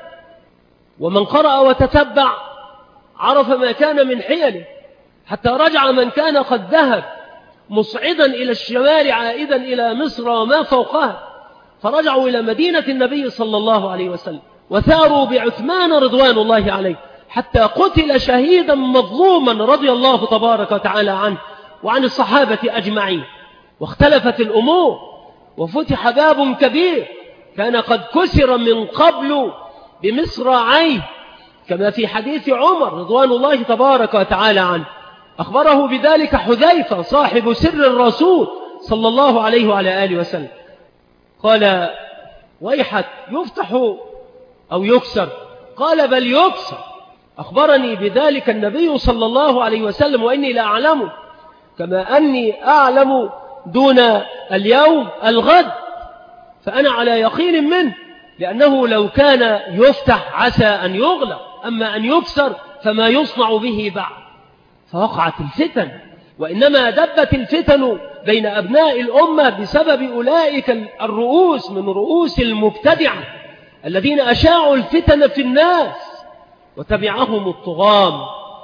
ومن قرأ وتتبع عرف ما كان من حيله، حتى رجع من كان قد ذهب مصعدا إلى الشمال عائدا إلى مصر وما فوقها، فرجعوا إلى مدينة النبي صلى الله عليه وسلم وثاروا بعثمان رضوان الله عليه، حتى قتل شهيدا مظلوما رضي الله تبارك وتعالى عنه وعن الصحابة أجمعين. واختلفت الأمور وفتح باب كبير كان قد كسر من قبل بمصراعيه، كما في حديث عمر رضوان الله تبارك وتعالى عنه. أخبره بذلك حذيفة صاحب سر الرسول صلى الله عليه وعلى آله وسلم، قال ويحك يفتح أو يكسر؟ قال بل يكسر، أخبرني بذلك النبي صلى الله عليه وسلم وإني لا أعلمه، كما أني أعلم دون اليوم الغد، فأنا على يقين منه، لأنه لو كان يفتح عسى أن يغلق. أما أن يكسر فما يصنع به بعد. فوقعت الفتن، وإنما دبت الفتن بين أبناء الأمة بسبب أولئك الرؤوس من رؤوس المبتدعة الذين أشاعوا الفتن في الناس، وتبعهم الطغام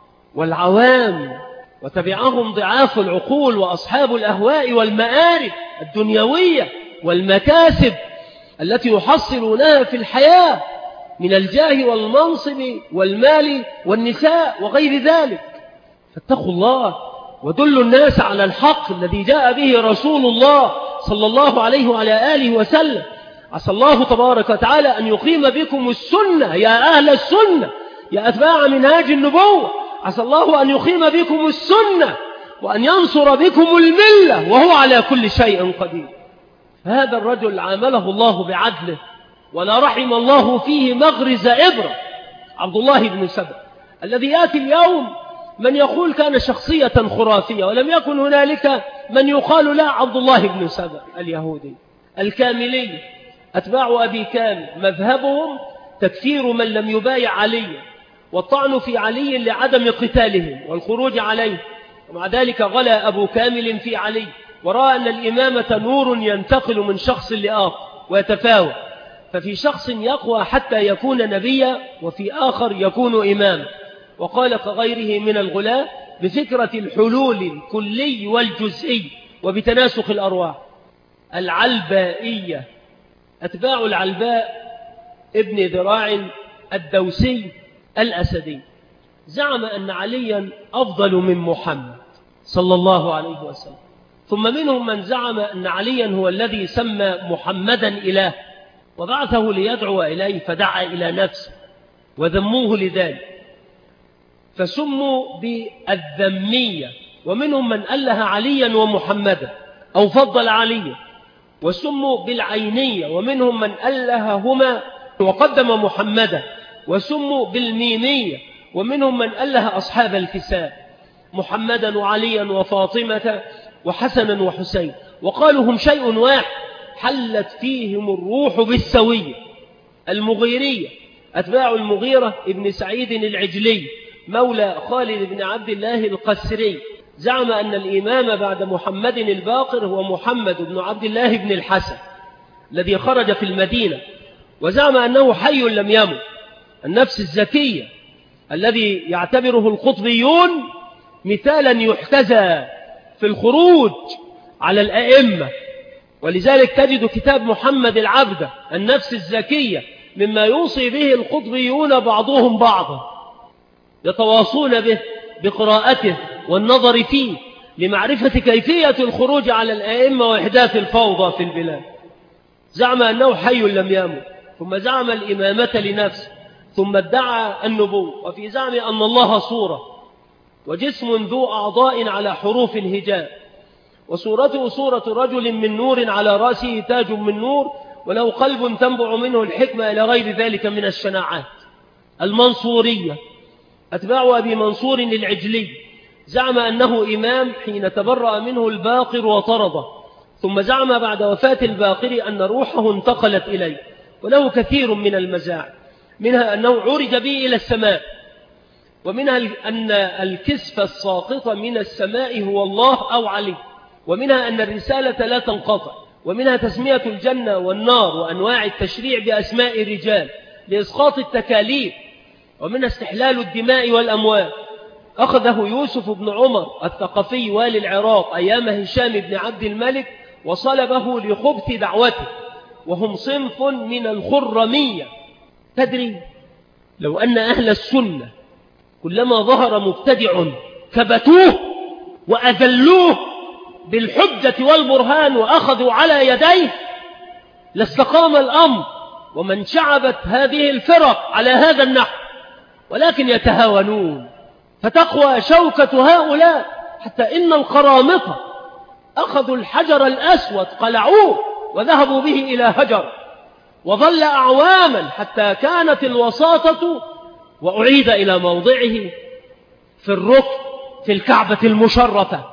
والعوام، وتبعهم ضعاف العقول وأصحاب الأهواء والمآرب الدنيوية والمكاسب التي يحصلونها في الحياة من الجاه والمنصب والمال والنساء وغير ذلك. فاتقوا الله ودلوا الناس على الحق الذي جاء به رسول الله صلى الله عليه وعلى آله وسلم. عسى الله تبارك وتعالى أن يقيم بكم السنة يا أهل السنة يا أتباع منهاج النبوة. عسى الله أن يقيم بكم السنة وأن ينصر بكم الملة وهو على كل شيء قدير. هذا الرجل عامله الله بعدله، ولا رحم الله فيه مغرز إبرة، عبد الله بن سبأ، الذي يأتي اليوم من يقول كان شخصية خرافية، ولم يكن هنالك من يقال لا عبد الله بن سبأ اليهودي. الكاملي أتباع أبي كامل مذهبهم تكفير من لم يبايع علي، والطعن في علي لعدم قتالهم والخروج عليه، ومع ذلك غلا أبو كامل في علي، ورأى أن الإمامة نور ينتقل من شخص لآخر ويتفاوت، ففي شخص يقوى حتى يكون نبيا وفي آخر يكون إماما. وقال كغيره من الغلاة بفكرة الحلول الكلي والجزئي وبتناسخ الأرواح. العلبائية أتباع العلباء ابن ذراع الدوسي الأسدي زعم أن عليا أفضل من محمد صلى الله عليه وسلم، ثم منهم من زعم أن عليا هو الذي سمى محمدا إله وبعثه ليدعو إليه فدعا إلى نفسه، وذموه لذلك فسموا بالذمية. ومنهم من أله عليا ومحمدا أو فضل عليا، وسموا بالعينية، ومنهم من ألههما وقدم محمدا، وسموا بالميمية، ومنهم من أله أصحاب الكساء محمدا وعليا وفاطمة وحسنا وحسين، وقالوا هم شيء واحد حلت فيهم الروح بالسوية. المغيرية أتباع المغيرة ابن سعيد العجلي مولى خالد بن عبد الله القسري زعم أن الإمام بعد محمد الباقر هو محمد بن عبد الله بن الحسن الذي خرج في المدينة، وزعم أنه حي لم يمت، النفس الزكية الذي يعتبره القطبيون مثالا يحتذى في الخروج على الأئمة. ولذلك تجد كتاب محمد العبد النفس الزكية مما يوصي به القطبيون بعضهم بعضا، يتواصون به بقراءته والنظر فيه لمعرفة كيفية الخروج على الأئمة وإحداث الفوضى في البلاد. زعم أنه حي لم يمت، ثم زعم الإمامة لنفسه، ثم ادعى النبوة، وفي زعم أن الله صورة وجسم ذو أعضاء على حروف الهجاء، وصورته صورة رجل من نور على رأسه تاج من نور، وله قلب تنبع منه الحكمة إلى غير ذلك من الشناعات. المنصورية أتباع أبي منصور العجلي زعم أنه إمام حين تبرأ منه الباقر وطرده، ثم زعم بعد وفاة الباقر أن روحه انتقلت إليه، وله كثير من المزاعم، منها أنه عرج به إلى السماء، ومنها أن الكسف الساقط من السماء هو الله أو علي، ومنها أن الرسالة لا تنقطع، ومنها تسمية الجنة والنار وأنواع التشريع بأسماء الرجال لإسقاط التكاليف، ومنها استحلال الدماء والأموال. أخذه يوسف بن عمر الثقفي والي العراق أيام هشام بن عبد الملك وصلبه لخبث دعوته، وهم صنف من الخرمية. تدري لو أن أهل السنة كلما ظهر مبتدع كبتوه وأذلوه بالحجة والبرهان وأخذوا على يديه لاستقام الأمر، ومن شعبت هذه الفرق على هذا النحو، ولكن يتهاونون، فتقوى شوكة هؤلاء حتى إن القرامطة أخذوا الحجر الأسود قلعوه وذهبوا به إلى هجر، وظل أعواما حتى كانت الوساطة وأعيد إلى موضعه في الركن في الكعبة المشرفة.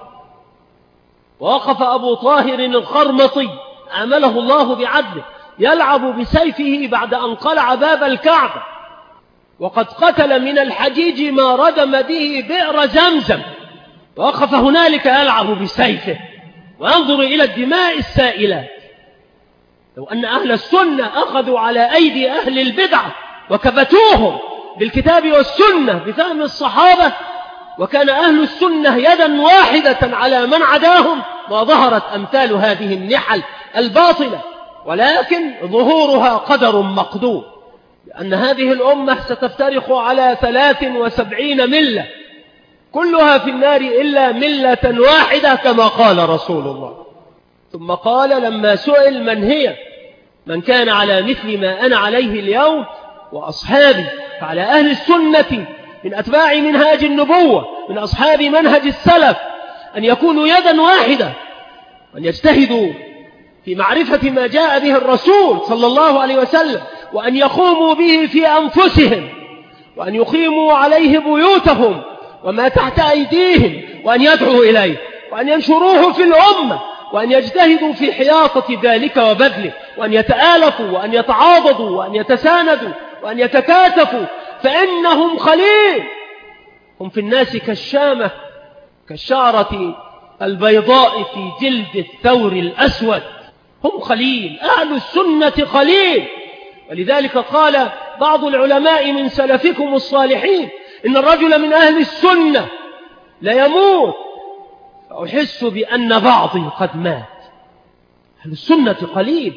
ووقف أبو طاهر الخرمطي عمله الله بعدله يلعب بسيفه بعد أن قلع باب الكعبة، وقد قتل من الحجيج ما ردم به بئر زمزم، ووقف هنالك يلعب بسيفه وينظر إلى الدماء السائلات. لو أن أهل السنة أخذوا على أيدي أهل البدعة وكبتوهم بالكتاب والسنة بفهم الصحابة، وكان أهل السنة يدا واحدة على من عداهم، ما ظهرت أمثال هذه النحل الباطلة. ولكن ظهورها قدر مقدور، لأن هذه الأمة ستفترق على ثلاث وسبعين ملة كلها في النار إلا ملة واحدة كما قال رسول الله. ثم قال لما سئل من هي، من كان على مثل ما أنا عليه اليوم وأصحابي، فعلى أهل السنة من أتباع منهاج النبوة من أصحاب منهج السلف أن يكونوا يدا واحدة، وأن يجتهدوا في معرفة ما جاء به الرسول صلى الله عليه وسلم، وأن يقوموا به في أنفسهم، وأن يقيموا عليه بيوتهم وما تحت أيديهم، وأن يدعوا إليه، وأن ينشروه في الأمة، وأن يجتهدوا في حياطة ذلك وبذله، وأن يتآلفوا وأن يتعاضدوا وأن يتساندوا وأن يتكاتفوا، فإنهم قليل. هم في الناس كالشامة، كالشعرة البيضاء في جلد الثور الأسود. هم قليل، أهل السنة قليل. ولذلك قال بعض العلماء من سلفكم الصالحين إن الرجل من أهل السنة لا يموت فأحس بأن بعضي قد مات. أهل السنة قليل.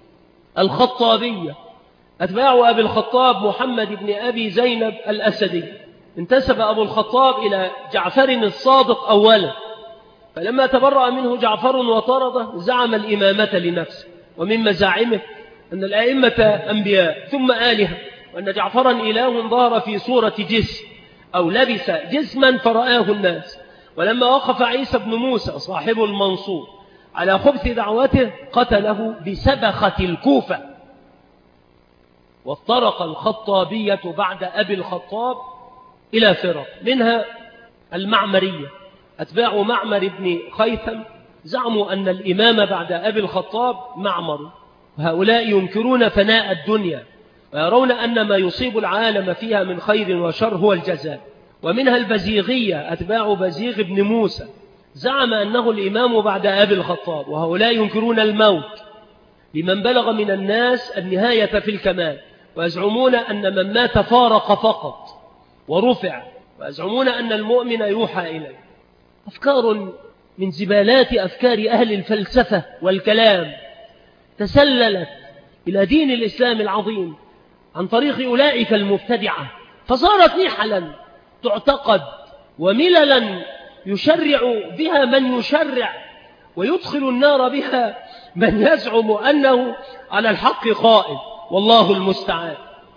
الخطابية أتباع أبي الخطاب محمد بن أبي زينب الأسدي. انتسب أبو الخطاب إلى جعفر الصادق أولا، فلما تبرأ منه جعفر وطرده زعم الإمامة لنفسه، ومن مزاعمه أن الأئمة أنبياء ثم آلهة، وأن جعفرا إله ظهر في صورة جسم أو لبس جسما فرآه الناس. ولما وقف عيسى بن موسى صاحب المنصور على خبث دعوته قتله بسبخة الكوفة. وافترق الخطابية بعد أبي الخطاب إلى فرق، منها المعمرية أتباع معمر بن خيثم، زعموا أن الإمام بعد أبي الخطاب معمر، وهؤلاء ينكرون فناء الدنيا ويرون أن ما يصيب العالم فيها من خير وشر هو الجزاء. ومنها البزيغية أتباع بزيغ بن موسى، زعم أنه الإمام بعد أبي الخطاب، وهؤلاء ينكرون الموت لمن بلغ من الناس النهاية في الكمال، ويزعمون أن من مات فارق فقط ورفع، ويزعمون أن المؤمن يوحى إليه. أفكار من زبالات أفكار أهل الفلسفة والكلام تسللت إلى دين الإسلام العظيم عن طريق أولئك المبتدعة، فصارت نحلا تعتقد ومللا يشرع بها من يشرع، ويدخل النار بها من يزعم أنه على الحق قائم، والله المستعان.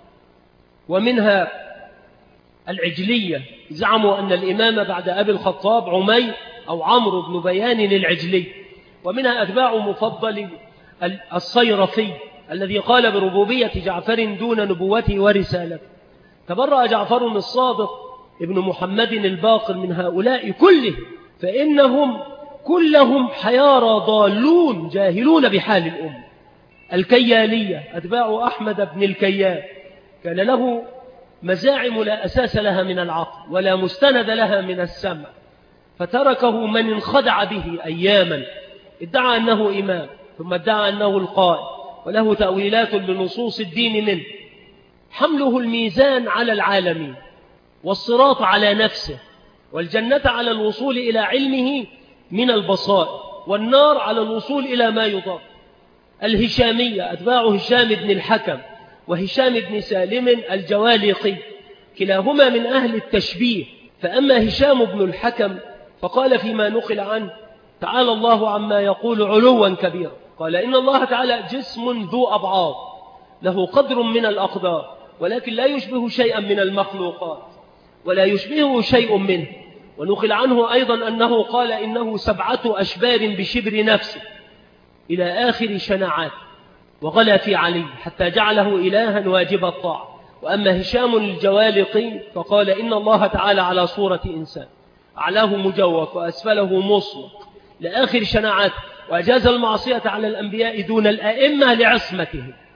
ومنها العجلية، زعموا أن الإمام بعد أبي الخطاب عمي أو عمرو بن بيان العجلي. ومنها أتباع مفضل الصيرفي الذي قال بربوبية جعفر دون نبوته ورسالته. تبرأ جعفر الصادق ابن محمد الباقر من هؤلاء كله، فإنهم كلهم حيارى ضالون جاهلون بحال الأمة. الكيالية أتباع أحمد بن الكيال، كان له مزاعم لا أساس لها من العقل ولا مستند لها من السمع، فتركه من انخدع به أياما، ادعى أنه إمام ثم ادعى أنه القائد، وله تأويلات لنصوص الدين منه. حمله الميزان على العالمين، والصراط على نفسه، والجنة على الوصول إلى علمه من البصائر، والنار على الوصول إلى ما يضر. الهشامية أتباع هشام بن الحكم وهشام بن سالم الجوالقي، كلاهما من أهل التشبيه. فأما هشام بن الحكم فقال فيما نقل عنه: تعالى الله عما يقول علوا كبيرا، قال إن الله تعالى جسم ذو أبعاض له قدر من الأقدار، ولكن لا يشبه شيئا من المخلوقات ولا يشبهه شيء منه. ونقل عنه أيضا أنه قال إنه سبعة أشبار بشبر نفسه إلى آخر شناعات، وغلا في علي حتى جعله إلها واجب الطاعة. وأما هشام الجوالقي فقال إن الله تعالى على صورة إنسان، أعلاه مجوف وأسفله مصلق لآخر شناعات، وأجاز المعصية على الأنبياء دون الأئمة لعصمتهم.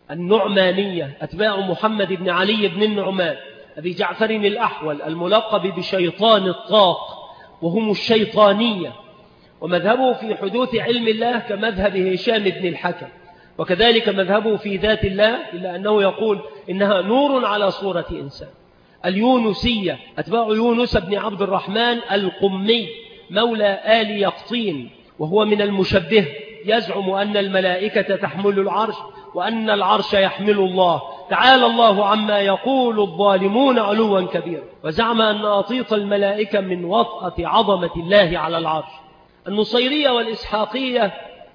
النعمانية أتباع محمد بن علي بن النعمان أبي جعفر الأحول الملقب بشيطان الطاق، وهم الشيطانية، ومذهبه في حدوث علم الله كمذهب هشام بن الحكم، وكذلك مذهبه في ذات الله إلا أنه يقول إنها نور على صورة إنسان. اليونسية أتباع يونس بن عبد الرحمن القمي مولى آل يقطين، وهو من المشبه، يزعم أن الملائكة تحمل العرش وأن العرش يحمل الله، تعالى الله عما يقول الظالمون علوا كبيرا، وزعم أن أطيط الملائكة من وطأة عظمة الله على العرش. النصيرية والإسحاقية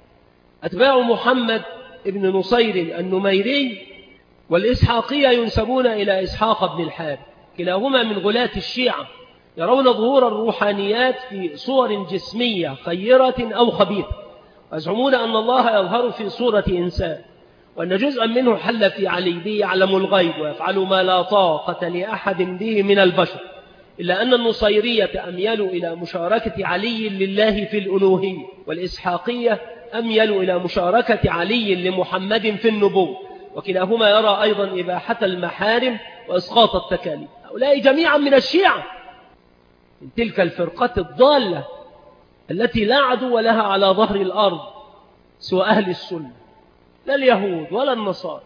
أتباع محمد ابن نصير النميري، والإسحاقية ينسبون إلى إسحاق بن الحارث، كلاهما من غلاة الشيعة، يرون ظهور الروحانيات في صور جسمية خيرة أو خبيثة، ويزعمون أن الله يظهر في صورة إنسان، وأن جزءا منه حل في علي به يعلم الغيب ويفعل ما لا طاقة لأحد به من البشر، إلا أن النصيرية أميلوا إلى مشاركة علي لله في الألوهية، والإسحاقية أميلوا إلى مشاركة علي لمحمد في النبوة، وكلاهما يرى أيضا إباحة المحارم وإسقاط التكاليف. هؤلاء جميعا من الشيعة، من تلك الفرقة الضالة التي لا عدو لها على ظهر الأرض سوى أهل السنة، لا اليهود ولا النصارى.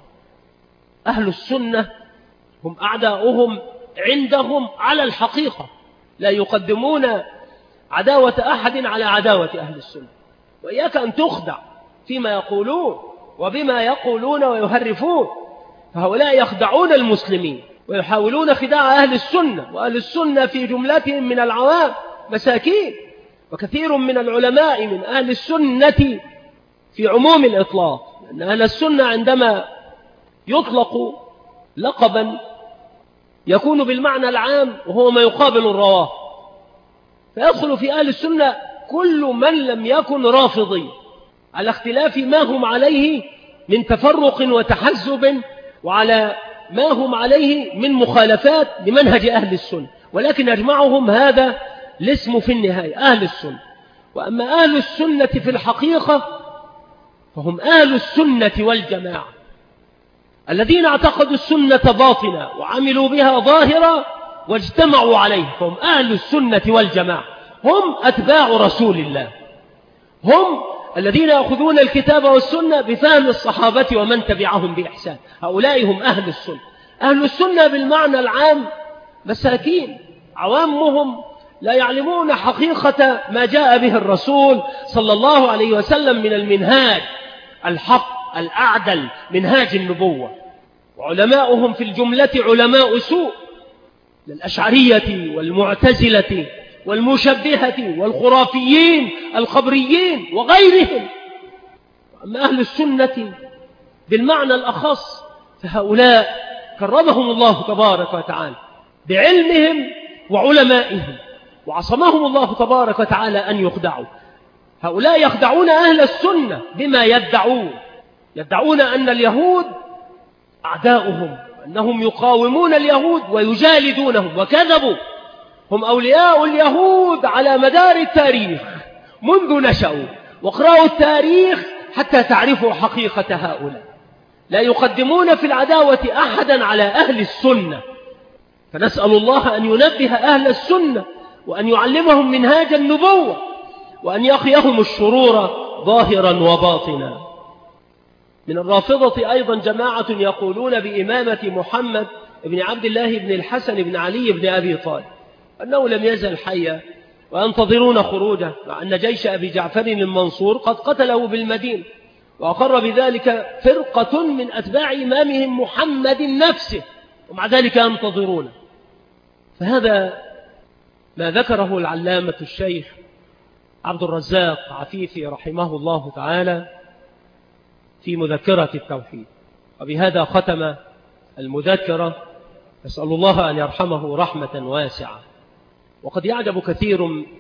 أهل السنة هم أعداؤهم عندهم على الحقيقة، لا يقدمون عداوة أحد على عداوة أهل السنة، وإياك أن تخدع فيما يقولون وبما يقولون ويهرفون، فهؤلاء يخدعون المسلمين ويحاولون خداع أهل السنة، وأهل السنة في جملتهم من العوام مساكين، وكثير من العلماء من أهل السنة في عموم الإطلاق، لأن أهل السنة عندما يطلق لقبا يكون بالمعنى العام وهو ما يقابل الروافض، فيدخل في أهل السنة كل من لم يكن رافضي، على اختلاف ما هم عليه من تفرق وتحزب، وعلى ما هم عليه من مخالفات لمنهج أهل السنة، ولكن يجمعهم هذا الاسم في النهاية أهل السنة. وأما أهل السنة في الحقيقة فهم أهل السنة والجماعة الذين اعتقدوا السنة باطنة وعملوا بها ظاهرة واجتمعوا عليه، فهم أهل السنة والجماعة، هم أتباع رسول الله، هم الذين يأخذون الكتاب والسنة بفهم الصحابة ومن تبعهم بإحسان، هؤلاء هم أهل السنة. أهل السنة بالمعنى العام مساكين عوامهم لا يعلمون حقيقة ما جاء به الرسول صلى الله عليه وسلم من المنهاج الحق الأعدل، منهاج النبوة، وعلماؤهم في الجملة علماء سوء، للأشعرية والمعتزلة والمشبهة والخرافيين القبريين وغيرهم. وأما أهل السنة بالمعنى الأخص فهؤلاء كرمهم الله تبارك وتعالى بعلمهم وعلمائهم، وعصمهم الله تبارك وتعالى أن يخدعوا. هؤلاء يخدعون أهل السنة بما يدعون، يدعون أن اليهود أعداؤهم، أنهم يقاومون اليهود ويجالدونهم، وكذبوا، هم أولياء اليهود على مدار التاريخ منذ نشأوا، واقرأوا التاريخ حتى تعرفوا حقيقة هؤلاء. لا يقدمون في العداوة أحدا على أهل السنة، فنسأل الله أن ينبه أهل السنة وأن يعلمهم منهاج النبوة، وأن يقيهم الشرور ظاهرا وباطنا. من الرافضة أيضا جماعة يقولون بإمامة محمد بن عبد الله بن الحسن بن علي بن أبي طالب، أنه لم يزل حيا وينتظرون خروجه، مع أن جيش أبي جعفر المنصور قد قتله بالمدينة، وأقر بذلك فرقة من أتباع إمامهم محمد نفسه، ومع ذلك ينتظرونه. فهذا ما ذكره العلامة الشيخ عبد الرزاق عفيفي رحمه الله تعالى في مذكرة التوحيد، وبهذا ختم المذكرة. نسأل الله أن يرحمه رحمة واسعة. وقد يعجب كثير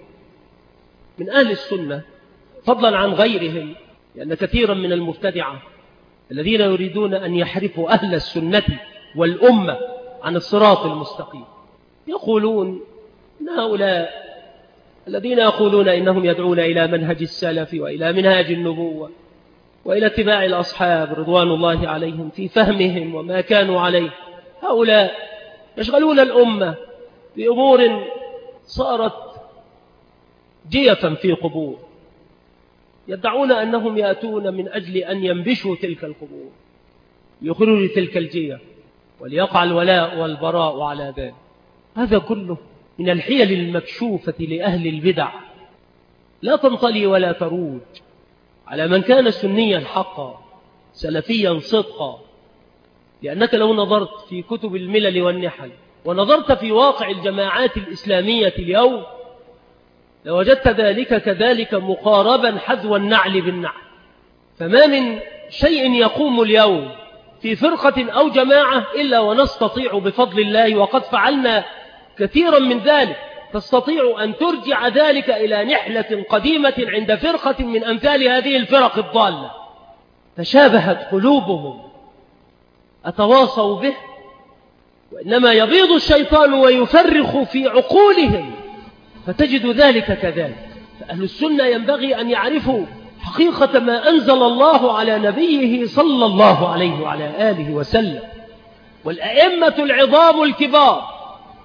من أهل السنة فضلا عن غيرهم، لأن كثيرا من المبتدعة الذين يريدون أن يحرفوا أهل السنة والأمة عن الصراط المستقيم يقولون إن هؤلاء الذين يقولون إنهم يدعون إلى منهج السلف وإلى منهاج النبوة وإلى اتباع الأصحاب رضوان الله عليهم في فهمهم وما كانوا عليه. هؤلاء يشغلون الأمة بأمور صارت جيفا في قبور، يدعون أنهم يأتون من أجل أن ينبشوا تلك القبور يخرجوا تلك الجيف وليقع الولاء والبراء على ذلك. هذا كله من الحيل المكشوفة لأهل البدع، لا تنطلي ولا تروج على من كان سنيا حقا سلفيا صدقا. لأنك لو نظرت في كتب الملل والنحل ونظرت في واقع الجماعات الإسلامية اليوم لوجدت ذلك كذلك مقاربا حذو النعل بالنعل. فما من شيء يقوم اليوم في فرقة أو جماعة إلا ونستطيع بفضل الله، وقد فعلنا كثيرا من ذلك، تستطيع أن ترجع ذلك إلى نحلة قديمة عند فرقة من أمثال هذه الفرق الضالة تشابهت قلوبهم أتواصوا به، وإنما يبيض الشيطان ويفرخ في عقولهم فتجد ذلك كذلك. فأهل السنة ينبغي أن يعرفوا حقيقة ما أنزل الله على نبيه صلى الله عليه وعلى آله وسلم. والأئمة العظام الكبار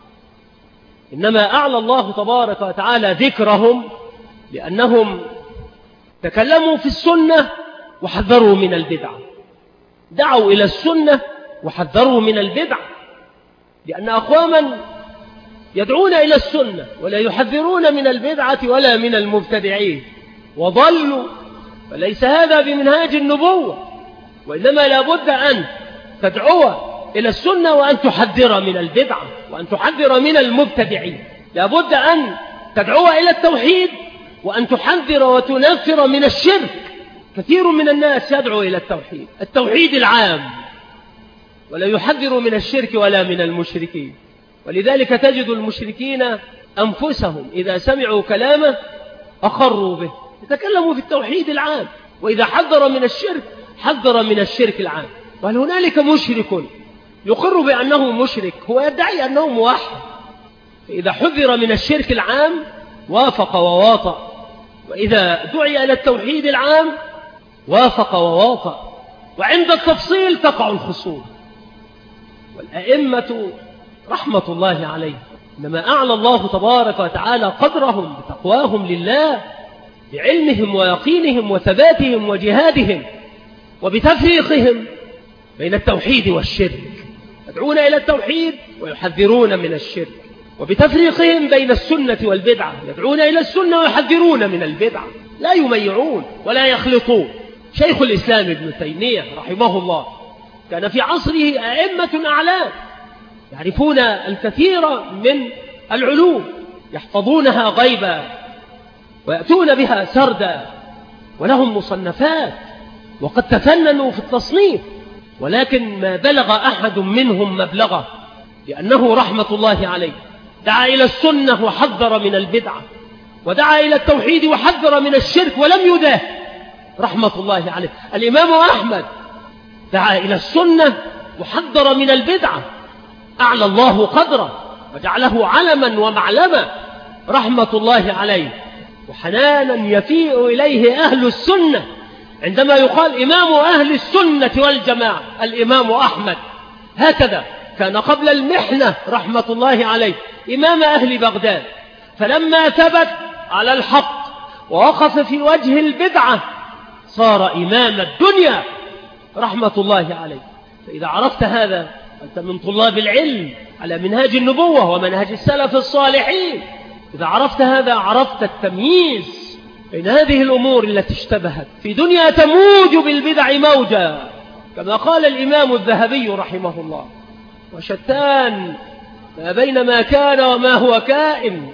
إنما أعلى الله تبارك وتعالى ذكرهم لأنهم تكلموا في السنة وحذروا من البدعة، دعوا إلى السنة وحذروا من البدعة، لأن أقواما يدعون إلى السنة ولا يحذرون من البدعة ولا من المبتدعين وضلوا. فليس هذا بمنهاج النبوة، وإنما لابد أن تدعو إلى السنة وأن تحذر من البدعة وأن تحذر من المبتدعين. لابد أن تدعو إلى التوحيد وأن تحذر وتنفر من الشرك. كثير من الناس يدعو إلى التوحيد التوحيد العام ولا يحذر من الشرك ولا من المشركين. ولذلك تجد المشركين أنفسهم إذا سمعوا كلامه أقروا به، يتكلموا في التوحيد العام، وإذا حذر من الشرك حذر من الشرك العام. وهل هنالك مشرك يقر بأنه مشرك هو يدعي أنه موحد؟ فإذا حذر من الشرك العام وافق وواطأ، وإذا دعي إلى التوحيد العام وافق وواطأ، وعند التفصيل تقع الخصوم. والأئمة رحمة الله عليه إنما أعلى الله تبارك وتعالى قدرهم بتقواهم لله، بعلمهم ويقينهم وثباتهم وجهادهم وبتفريقهم بين التوحيد والشرك. يدعون إلى التوحيد ويحذرون من الشرك، وبتفريقهم بين السنة والبدعة يدعون إلى السنة ويحذرون من البدعة، لا يميعون ولا يخلطون. شيخ الإسلام ابن تيمية رحمه الله كان في عصره أئمة أعلام يعرفون الكثير من العلوم يحفظونها غيبا ويأتون بها سردا، ولهم مصنفات وقد تفننوا في التصنيف، ولكن ما بلغ أحد منهم مبلغه، لأنه رحمة الله عليه دعا إلى السنة وحذر من البدعة، ودعا إلى التوحيد وحذر من الشرك ولم يداه رحمة الله عليه. الإمام أحمد دعا إلى السنة وحذر من البدعة، أعلى الله قدره وجعله علما ومعلما رحمة الله عليه. وحنانا يفيء إليه أهل السنة عندما يقال إمام أهل السنة والجماعة الإمام أحمد. هكذا كان قبل المحنة رحمة الله عليه إمام أهل بغداد، فلما ثبت على الحق ووقف في وجه البدعة صار إمام الدنيا رحمة الله عليه. فإذا عرفت هذا أنت من طلاب العلم على منهاج النبوة ومنهج السلف الصالحين. إذا عرفت هذا عرفت التمييز بين هذه الأمور التي اشتبهت في دنيا تموج بالبدع موجا، كما قال الإمام الذهبي رحمه الله: وشتان ما بين ما كان وما هو كائن،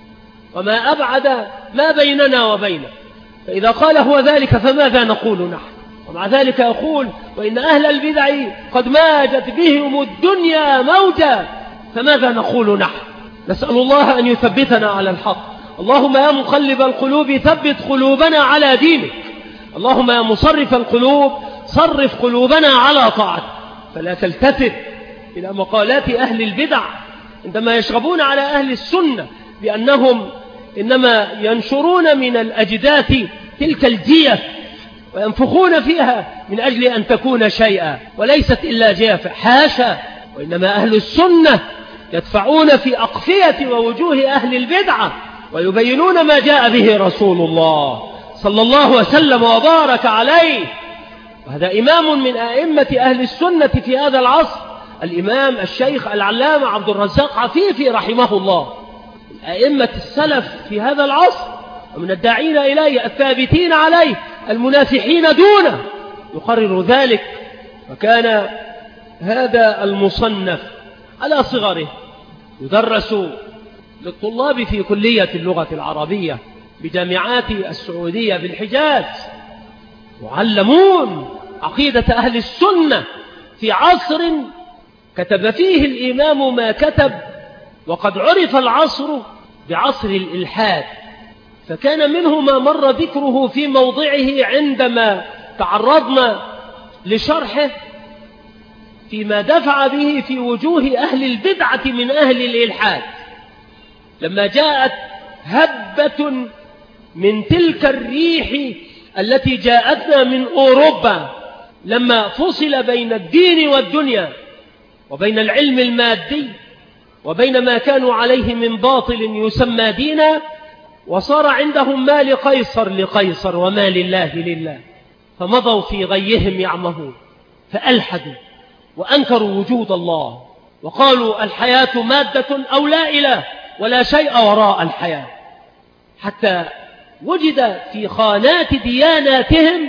وما أبعد ما بيننا وبينه. فإذا قال هو ذلك فماذا نقول نحن؟ ومع ذلك يقول: وإن أهل البدع قد ماجت بهم الدنيا موجا، فماذا نقول نحن؟ نسأل الله أن يثبتنا على الحق. اللهم يا مقلب القلوب ثبت قلوبنا على دينك، اللهم يا مصرف القلوب صرف قلوبنا على طاعتك. فلا تلتفت إلى مقالات أهل البدع عندما يشغبون على أهل السنة بأنهم إنما ينشرون من الأجداث تلك الجيف وينفخون فيها من أجل أن تكون شيئا وليست إلا جافة، حاشا، وإنما أهل السنة يدفعون في أقفية ووجوه أهل البدعة ويبينون ما جاء به رسول الله صلى الله وسلم وبارك عليه. وهذا إمام من أئمة أهل السنة في هذا العصر، الإمام الشيخ العلامة عبد الرزاق عفيفي رحمه الله، أئمة السلف في هذا العصر ومن الداعين إليه الثابتين عليه المنافحين دونه، يقرر ذلك. وكان هذا المصنف على صغره يدرس للطلاب في كلية اللغة العربية بجامعات السعودية بالحجاز، معلمون عقيدة أهل السنة في عصر كتب فيه الإمام ما كتب، وقد عرف العصر بعصر الإلحاد، فكان منه ما مر ذكره في موضعه عندما تعرضنا لشرحه فيما دفع به في وجوه أهل البدعة من أهل الإلحاد، لما جاءت هبة من تلك الريح التي جاءتنا من أوروبا، لما فصل بين الدين والدنيا وبين العلم المادي وبين ما كانوا عليه من باطل يسمى دينا، وصار عندهم ما لقيصر لقيصر وما لله لله، فمضوا في غيهم يعمهون، فألحدوا وأنكروا وجود الله وقالوا الحياة مادة أو لا إله ولا شيء وراء الحياة، حتى وجد في خانات دياناتهم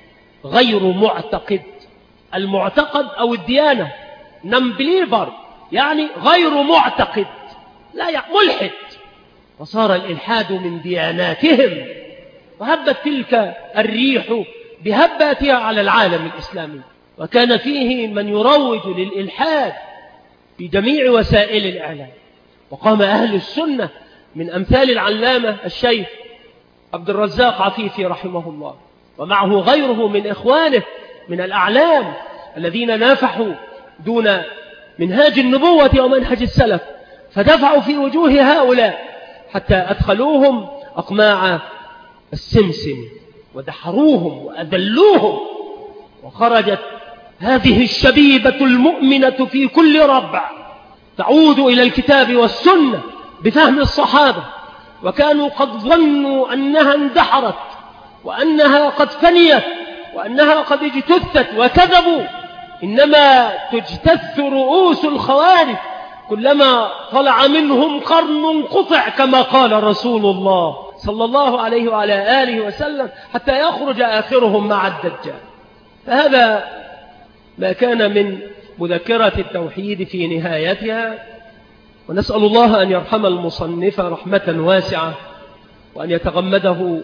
غير معتقد. المعتقد أو الديانة non-believer يعني غير معتقد، لا ملحد، وصار الإلحاد من دياناتهم، وهبت تلك الريح بهباتها على العالم الإسلامي، وكان فيه من يروج للإلحاد في جميع وسائل الإعلام. وقام أهل السنة من أمثال العلامة الشيخ عبد الرزاق عفيفي رحمه الله ومعه غيره من إخوانه من الأعلام الذين نافحوا دون منهاج النبوة ومنهج السلف، فدفعوا في وجوه هؤلاء حتى أدخلوهم أقماع السمسم ودحروهم وأذلوهم، وخرجت هذه الشبيبة المؤمنة في كل ربع تعود إلى الكتاب والسنة بفهم الصحابة، وكانوا قد ظنوا أنها اندحرت وأنها قد فنيت وأنها قد اجتثت، وكذبوا، إنما تجتث رؤوس الخوارج كلما طلع منهم قرن قطع كما قال رسول الله صلى الله عليه وعلى آله وسلم، حتى يخرج آخرهم مع الدجال. فهذا ما كان من مذكرة التوحيد في نهايتها، ونسأل الله أن يرحم المصنف رحمة واسعة، وأن يتغمده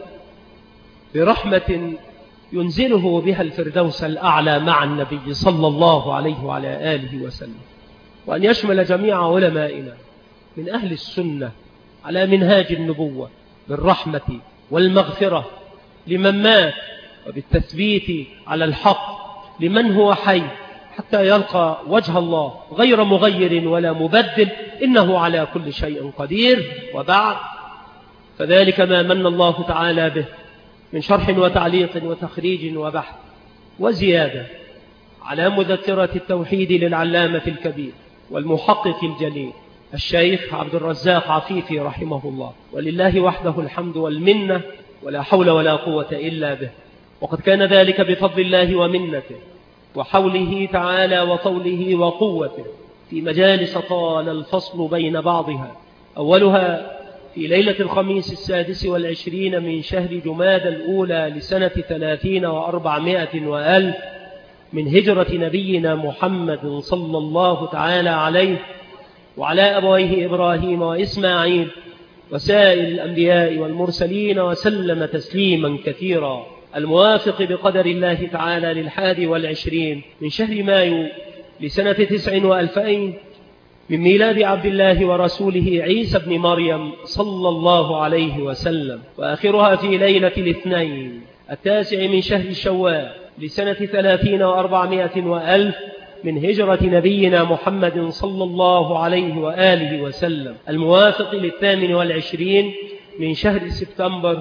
برحمة ينزله بها الفردوس الأعلى مع النبي صلى الله عليه وعلى آله وسلم، وأن يشمل جميع علمائنا من أهل السنة على منهاج النبوة بالرحمة والمغفرة لمن مات، وبالتثبيت على الحق لمن هو حي، حتى يلقى وجه الله غير مغير ولا مبدل، إنه على كل شيء قدير. وبعد، فذلك ما من الله تعالى به من شرح وتعليق وتخريج وبحث وزيادة على مذكرة التوحيد للعلامة الكبير والمحقق الجليل الشيخ عبد الرزاق عفيفي رحمه الله، ولله وحده الحمد والمنة، ولا حول ولا قوة إلا به. وقد كان ذلك بفضل الله ومنته وحوله تعالى وطوله وقوته في مجالس طال الفصل بين بعضها، أولها في ليلة الخميس السادس والعشرين من شهر جماد الأولى لسنة ثلاثين وأربعمائة وألف من هجرة نبينا محمد صلى الله تعالى عليه وعلى أبويه إبراهيم وإسماعيل وسائر الأنبياء والمرسلين وسلم تسليما كثيرا، الموافق بقدر الله تعالى للحادي والعشرين من شهر مايو لسنة تسع وألفين من ميلاد عبد الله ورسوله عيسى بن مريم صلى الله عليه وسلم، وآخرها في ليلة الاثنين التاسع من شهر شوال لسنة ثلاثين وأربعمائة وألف من هجرة نبينا محمد صلى الله عليه وآله وسلم، الموافق للثامن والعشرين من شهر سبتمبر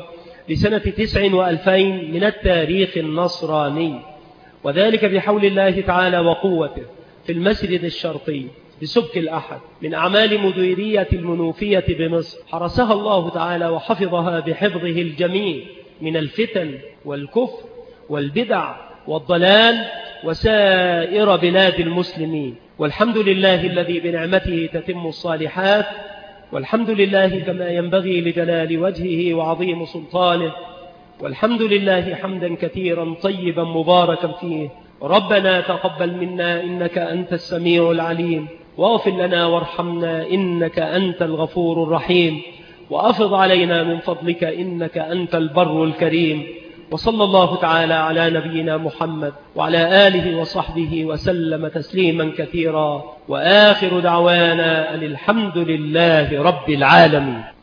لسنة تسع وألفين من التاريخ النصراني، وذلك بحول الله تعالى وقوته في المسجد الشرقي بسبك الأحد من أعمال مديرية المنوفية بمصر، حرسها الله تعالى وحفظها بحفظه الجميل من الفتن والكفر والبدع والضلال وسائر بلاد المسلمين. والحمد لله الذي بنعمته تتم الصالحات، والحمد لله كما ينبغي لجلال وجهه وعظيم سلطانه، والحمد لله حمدا كثيرا طيبا مباركا فيه. ربنا تقبل منا إنك أنت السميع العليم، واغفر لنا وارحمنا إنك أنت الغفور الرحيم، وأفض علينا من فضلك إنك أنت البر الكريم. وصلى الله تعالى على نبينا محمد وعلى آله وصحبه وسلم تسليما كثيرا، وآخر دعوانا أن الحمد لله رب العالمين.